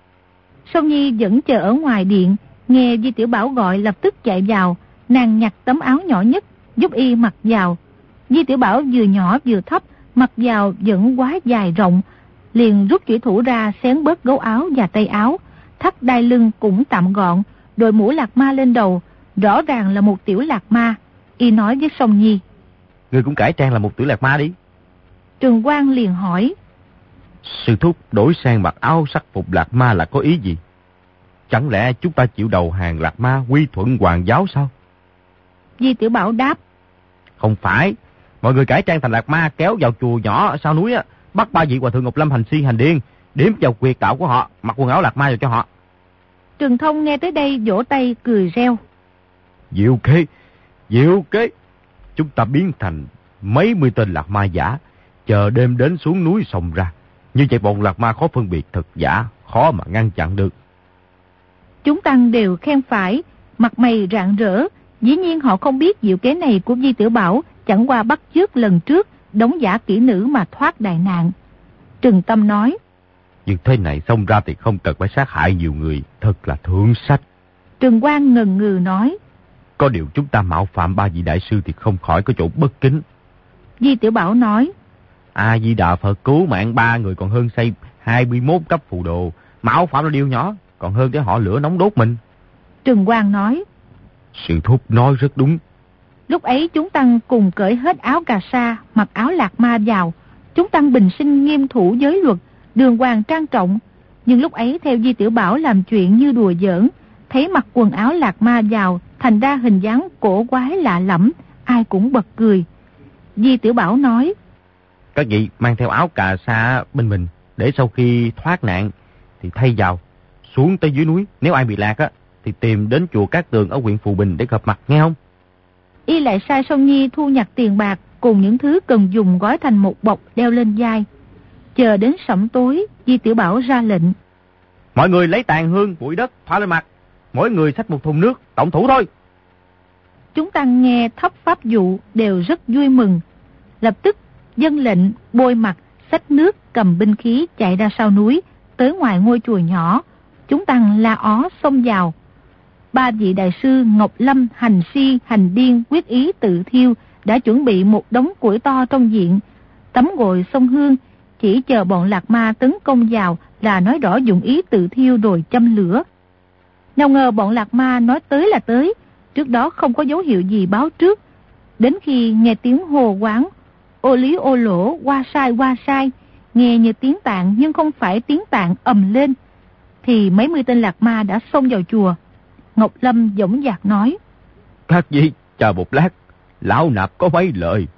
Sông Nhi vẫn chờ ở ngoài điện, nghe Di Tiểu Bảo gọi lập tức chạy vào. Nàng nhặt tấm áo nhỏ nhất, giúp y mặc vào. Di Tiểu Bảo vừa nhỏ vừa thấp, mặc vào vẫn quá dài rộng, liền rút chủy thủ ra xén bớt gấu áo và tay áo, thắt đai lưng cũng tạm gọn, đội mũ lạc ma lên đầu, rõ ràng là một tiểu lạc ma. Y nói với Sông Nhi: Ngươi cũng cải trang là một tiểu lạc ma đi. Trường Quang liền hỏi: Sư thúc đổi sang mặc áo sắc phục lạc ma là có ý gì? Chẳng lẽ chúng ta chịu đầu hàng lạc ma quy thuận hoàng giáo sao? Di Tiểu Bảo đáp: Không phải, mọi người cải trang thành lạc ma kéo vào chùa nhỏ ở sau núi á, bắt ba vị hòa thượng Ngọc Lâm hành si hành điên, điểm vào quyệt đạo của họ, mặc quần áo lạc ma vào cho họ. Trường Thông nghe tới đây vỗ tay cười reo: Diệu kế, diệu kế, chúng ta biến thành mấy mươi tên lạc ma giả, chờ đêm đến xuống núi xông ra. Như vậy bọn lạc ma khó phân biệt thật giả, khó mà ngăn chặn được. Chúng tăng đều khen phải, mặt mày rạng rỡ. Dĩ nhiên họ không biết diệu kế này của Di Tiểu Bảo chẳng qua bắt chước lần trước đóng giả kỹ nữ mà thoát đại nạn. Trừng Tâm nói: Nhưng thế này xông ra thì không cần phải sát hại nhiều người, thật là thượng sách. Trừng Quang ngần ngừ nói: Có điều chúng ta mạo phạm ba vị đại sư thì không khỏi có chỗ bất kính. Di Tiểu Bảo nói: A Di Đà Phật cứu mạng ba người còn hơn xây hai mươi mốt cấp phù đồ, mạo phạm là điều nhỏ, còn hơn cái họ lửa nóng đốt mình. Trừng Quang nói: Sư thúc nói rất đúng. Lúc ấy chúng tăng cùng cởi hết áo cà sa, mặc áo lạc ma vào. Chúng tăng bình sinh nghiêm thủ giới luật, đường hoàng trang trọng. Nhưng lúc ấy theo Di Tiểu Bảo làm chuyện như đùa giỡn, thấy mặc quần áo lạc ma vào, thành ra hình dáng cổ quái lạ lẫm, ai cũng bật cười. Di Tiểu Bảo nói: Các vị mang theo áo cà sa bên mình, để sau khi thoát nạn thì thay vào, xuống tới dưới núi, nếu ai bị lạc á thì tìm đến chùa Cát Tường ở huyện Phù Bình để gặp mặt, nghe không? Y lại sai Sông Nhi thu nhặt tiền bạc cùng những thứ cần dùng gói thành một bọc đeo lên vai. Chờ đến sẩm tối, Di Tiểu Bảo ra lệnh: Mọi người lấy tàn hương, bụi đất thoa lên mặt, mỗi người xách một thùng nước, tổng thủ thôi. Chúng tăng nghe thấp pháp dụ đều rất vui mừng, lập tức dâng lệnh bôi mặt, xách nước, cầm binh khí chạy ra sau núi, tới ngoài ngôi chùa nhỏ. Chúng tăng la ó xông vào. Ba vị đại sư Ngọc Lâm, hành si, hành điên quyết ý tự thiêu đã chuẩn bị một đống củi to trong viện, tắm gội xông hương, chỉ chờ bọn lạc ma tấn công vào là nói rõ dụng ý tự thiêu rồi châm lửa. Nào ngờ bọn lạc ma nói tới là tới, trước đó không có dấu hiệu gì báo trước. Đến khi nghe tiếng hô quán, ô lý ô lỗ, qua sai qua sai, nghe như tiếng Tạng nhưng không phải tiếng Tạng ầm lên, thì mấy mươi tên lạc ma đã xông vào chùa. Ngọc Lâm dõng dạc nói: Các vị chờ một lát, lão nạp có mấy lời.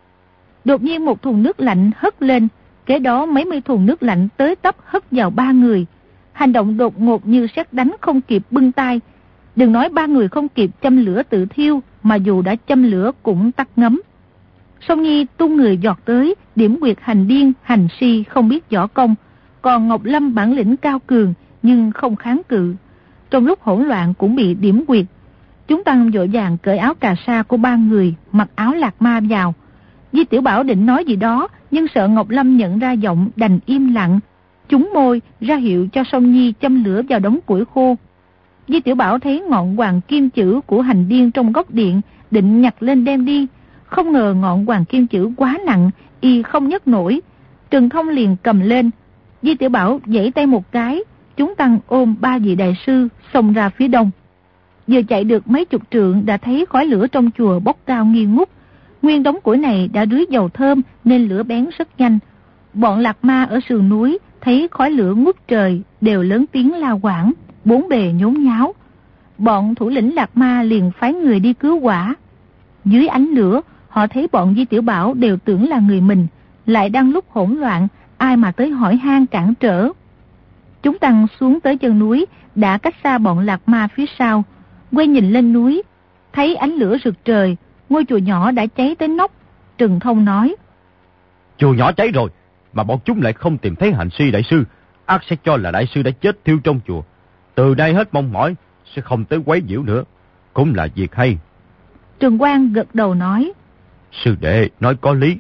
Đột nhiên một thùng nước lạnh hất lên, kế đó mấy mươi thùng nước lạnh tới tấp hất vào ba người. Hành động đột ngột như sét đánh, không kịp bưng tay. Đừng nói ba người không kịp châm lửa tự thiêu, mà dù đã châm lửa cũng tắt ngấm. Song Nhi tung người giọt tới, điểm quyệt hành điên, hành si không biết võ công, còn Ngọc Lâm bản lĩnh cao cường nhưng không kháng cự. Trong lúc hỗn loạn cũng bị điểm quyệt. Chúng tăng vội vàng cởi áo cà sa của ba người, mặc áo lạc ma vào. Di Tiểu Bảo định nói gì đó, nhưng sợ Ngọc Lâm nhận ra giọng đành im lặng. Chúng môi ra hiệu cho Song Nhi châm lửa vào đống củi khô. Di Tiểu Bảo thấy ngọn hoàng kim chữ của hành điên trong góc điện, định nhặt lên đem đi. Không ngờ ngọn hoàng kim chữ quá nặng, y không nhấc nổi. Trừng Thông liền cầm lên. Di Tiểu Bảo giãy tay một cái, chúng tăng ôm ba vị đại sư xông ra phía đông. Vừa chạy được mấy chục trượng đã thấy khói lửa trong chùa bốc cao nghi ngút. Nguyên đống củi này đã rưới dầu thơm nên lửa bén rất nhanh. Bọn lạc ma ở sườn núi thấy khói lửa ngút trời đều lớn tiếng la quảng, bốn bề nhốn nháo. Bọn thủ lĩnh lạc ma liền phái người đi cứu hỏa. Dưới ánh lửa, họ thấy bọn Di Tiểu Bảo đều tưởng là người mình, lại đang lúc hỗn loạn, ai mà tới hỏi han cản trở. Chúng tăng xuống tới chân núi, đã cách xa bọn lạc ma phía sau, quay nhìn lên núi, thấy ánh lửa rực trời, ngôi chùa nhỏ đã cháy tới nóc. Trừng Thông nói: Chùa nhỏ cháy rồi, mà bọn chúng lại không tìm thấy hành si đại sư, ắt sẽ cho là đại sư đã chết thiêu trong chùa. Từ đây hết mong mỏi, sẽ không tới quấy nhiễu nữa, cũng là việc hay. Trường Quang gật đầu nói: Sư đệ nói có lý.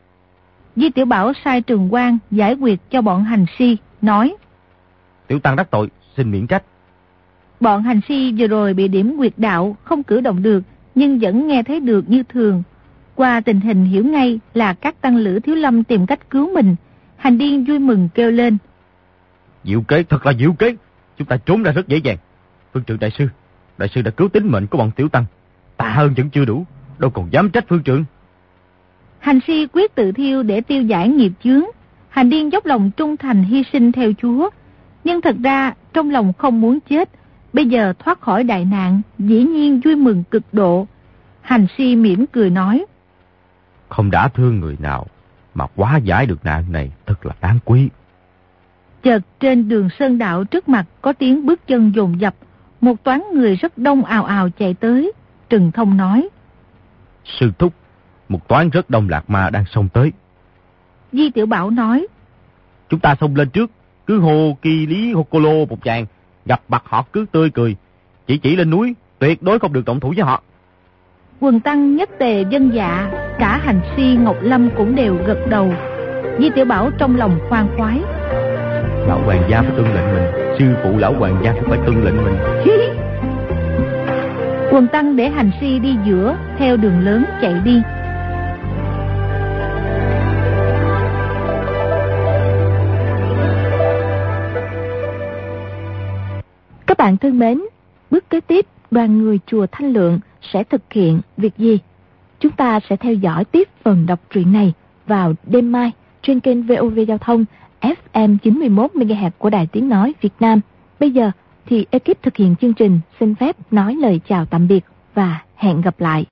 Di Tiểu Bảo sai Trường Quang giải quyết cho bọn hành si, nói: Tiểu tăng đắc tội, xin miễn trách. Bọn hành si vừa rồi bị điểm quyệt đạo, không cử động được, nhưng vẫn nghe thấy được như thường. Qua tình hình hiểu ngay là các tăng lữ Thiếu Lâm tìm cách cứu mình. Hành điên vui mừng kêu lên: Diệu kế, thật là diệu kế. Chúng ta trốn ra rất dễ dàng. Phương Trượng đại sư, đại sư đã cứu tính mệnh của bọn tiểu tăng, tạ hơn vẫn chưa đủ, đâu còn dám trách Phương Trượng. Hành si quyết tự thiêu để tiêu giải nghiệp chướng. Hành điên dốc lòng trung thành hy sinh theo Chúa, nhưng thật ra trong lòng không muốn chết. Bây giờ thoát khỏi đại nạn, dĩ nhiên vui mừng cực độ. Hành si mỉm cười nói: Không đã thương người nào mà quá giải được nạn này, thật là đáng quý. Chợt trên đường sơn đạo trước mặt có tiếng bước chân dồn dập, một toán người rất đông ào ào chạy tới. Trừng Thông nói: Sư thúc, một toán rất đông lạc ma đang xông tới. Di Tiểu Bảo nói: Chúng ta xông lên trước, cứ hô Kỳ Lý Hô Cô Lô một tràng, gặp mặt họ cứ tươi cười, chỉ chỉ lên núi, tuyệt đối không được động thủ với họ. Quần tăng nhất tề dân dạ, cả hành si Ngọc Lâm cũng đều gật đầu. Di Tiểu Bảo trong lòng khoan khoái. Lão hoàng gia phải tuân lệnh mình, sư phụ lão hoàng gia cũng phải tuân lệnh mình. Quần tăng để hành si đi giữa, theo đường lớn chạy đi. Các bạn thân mến, bước kế tiếp đoàn người chùa Thanh Lượng sẽ thực hiện việc gì? Chúng ta sẽ theo dõi tiếp phần đọc truyện này vào đêm mai trên kênh vê o vê Giao thông ép em chín mươi mốt mê ga héc của Đài Tiếng Nói Việt Nam. Bây giờ thì ekip thực hiện chương trình xin phép nói lời chào tạm biệt và hẹn gặp lại.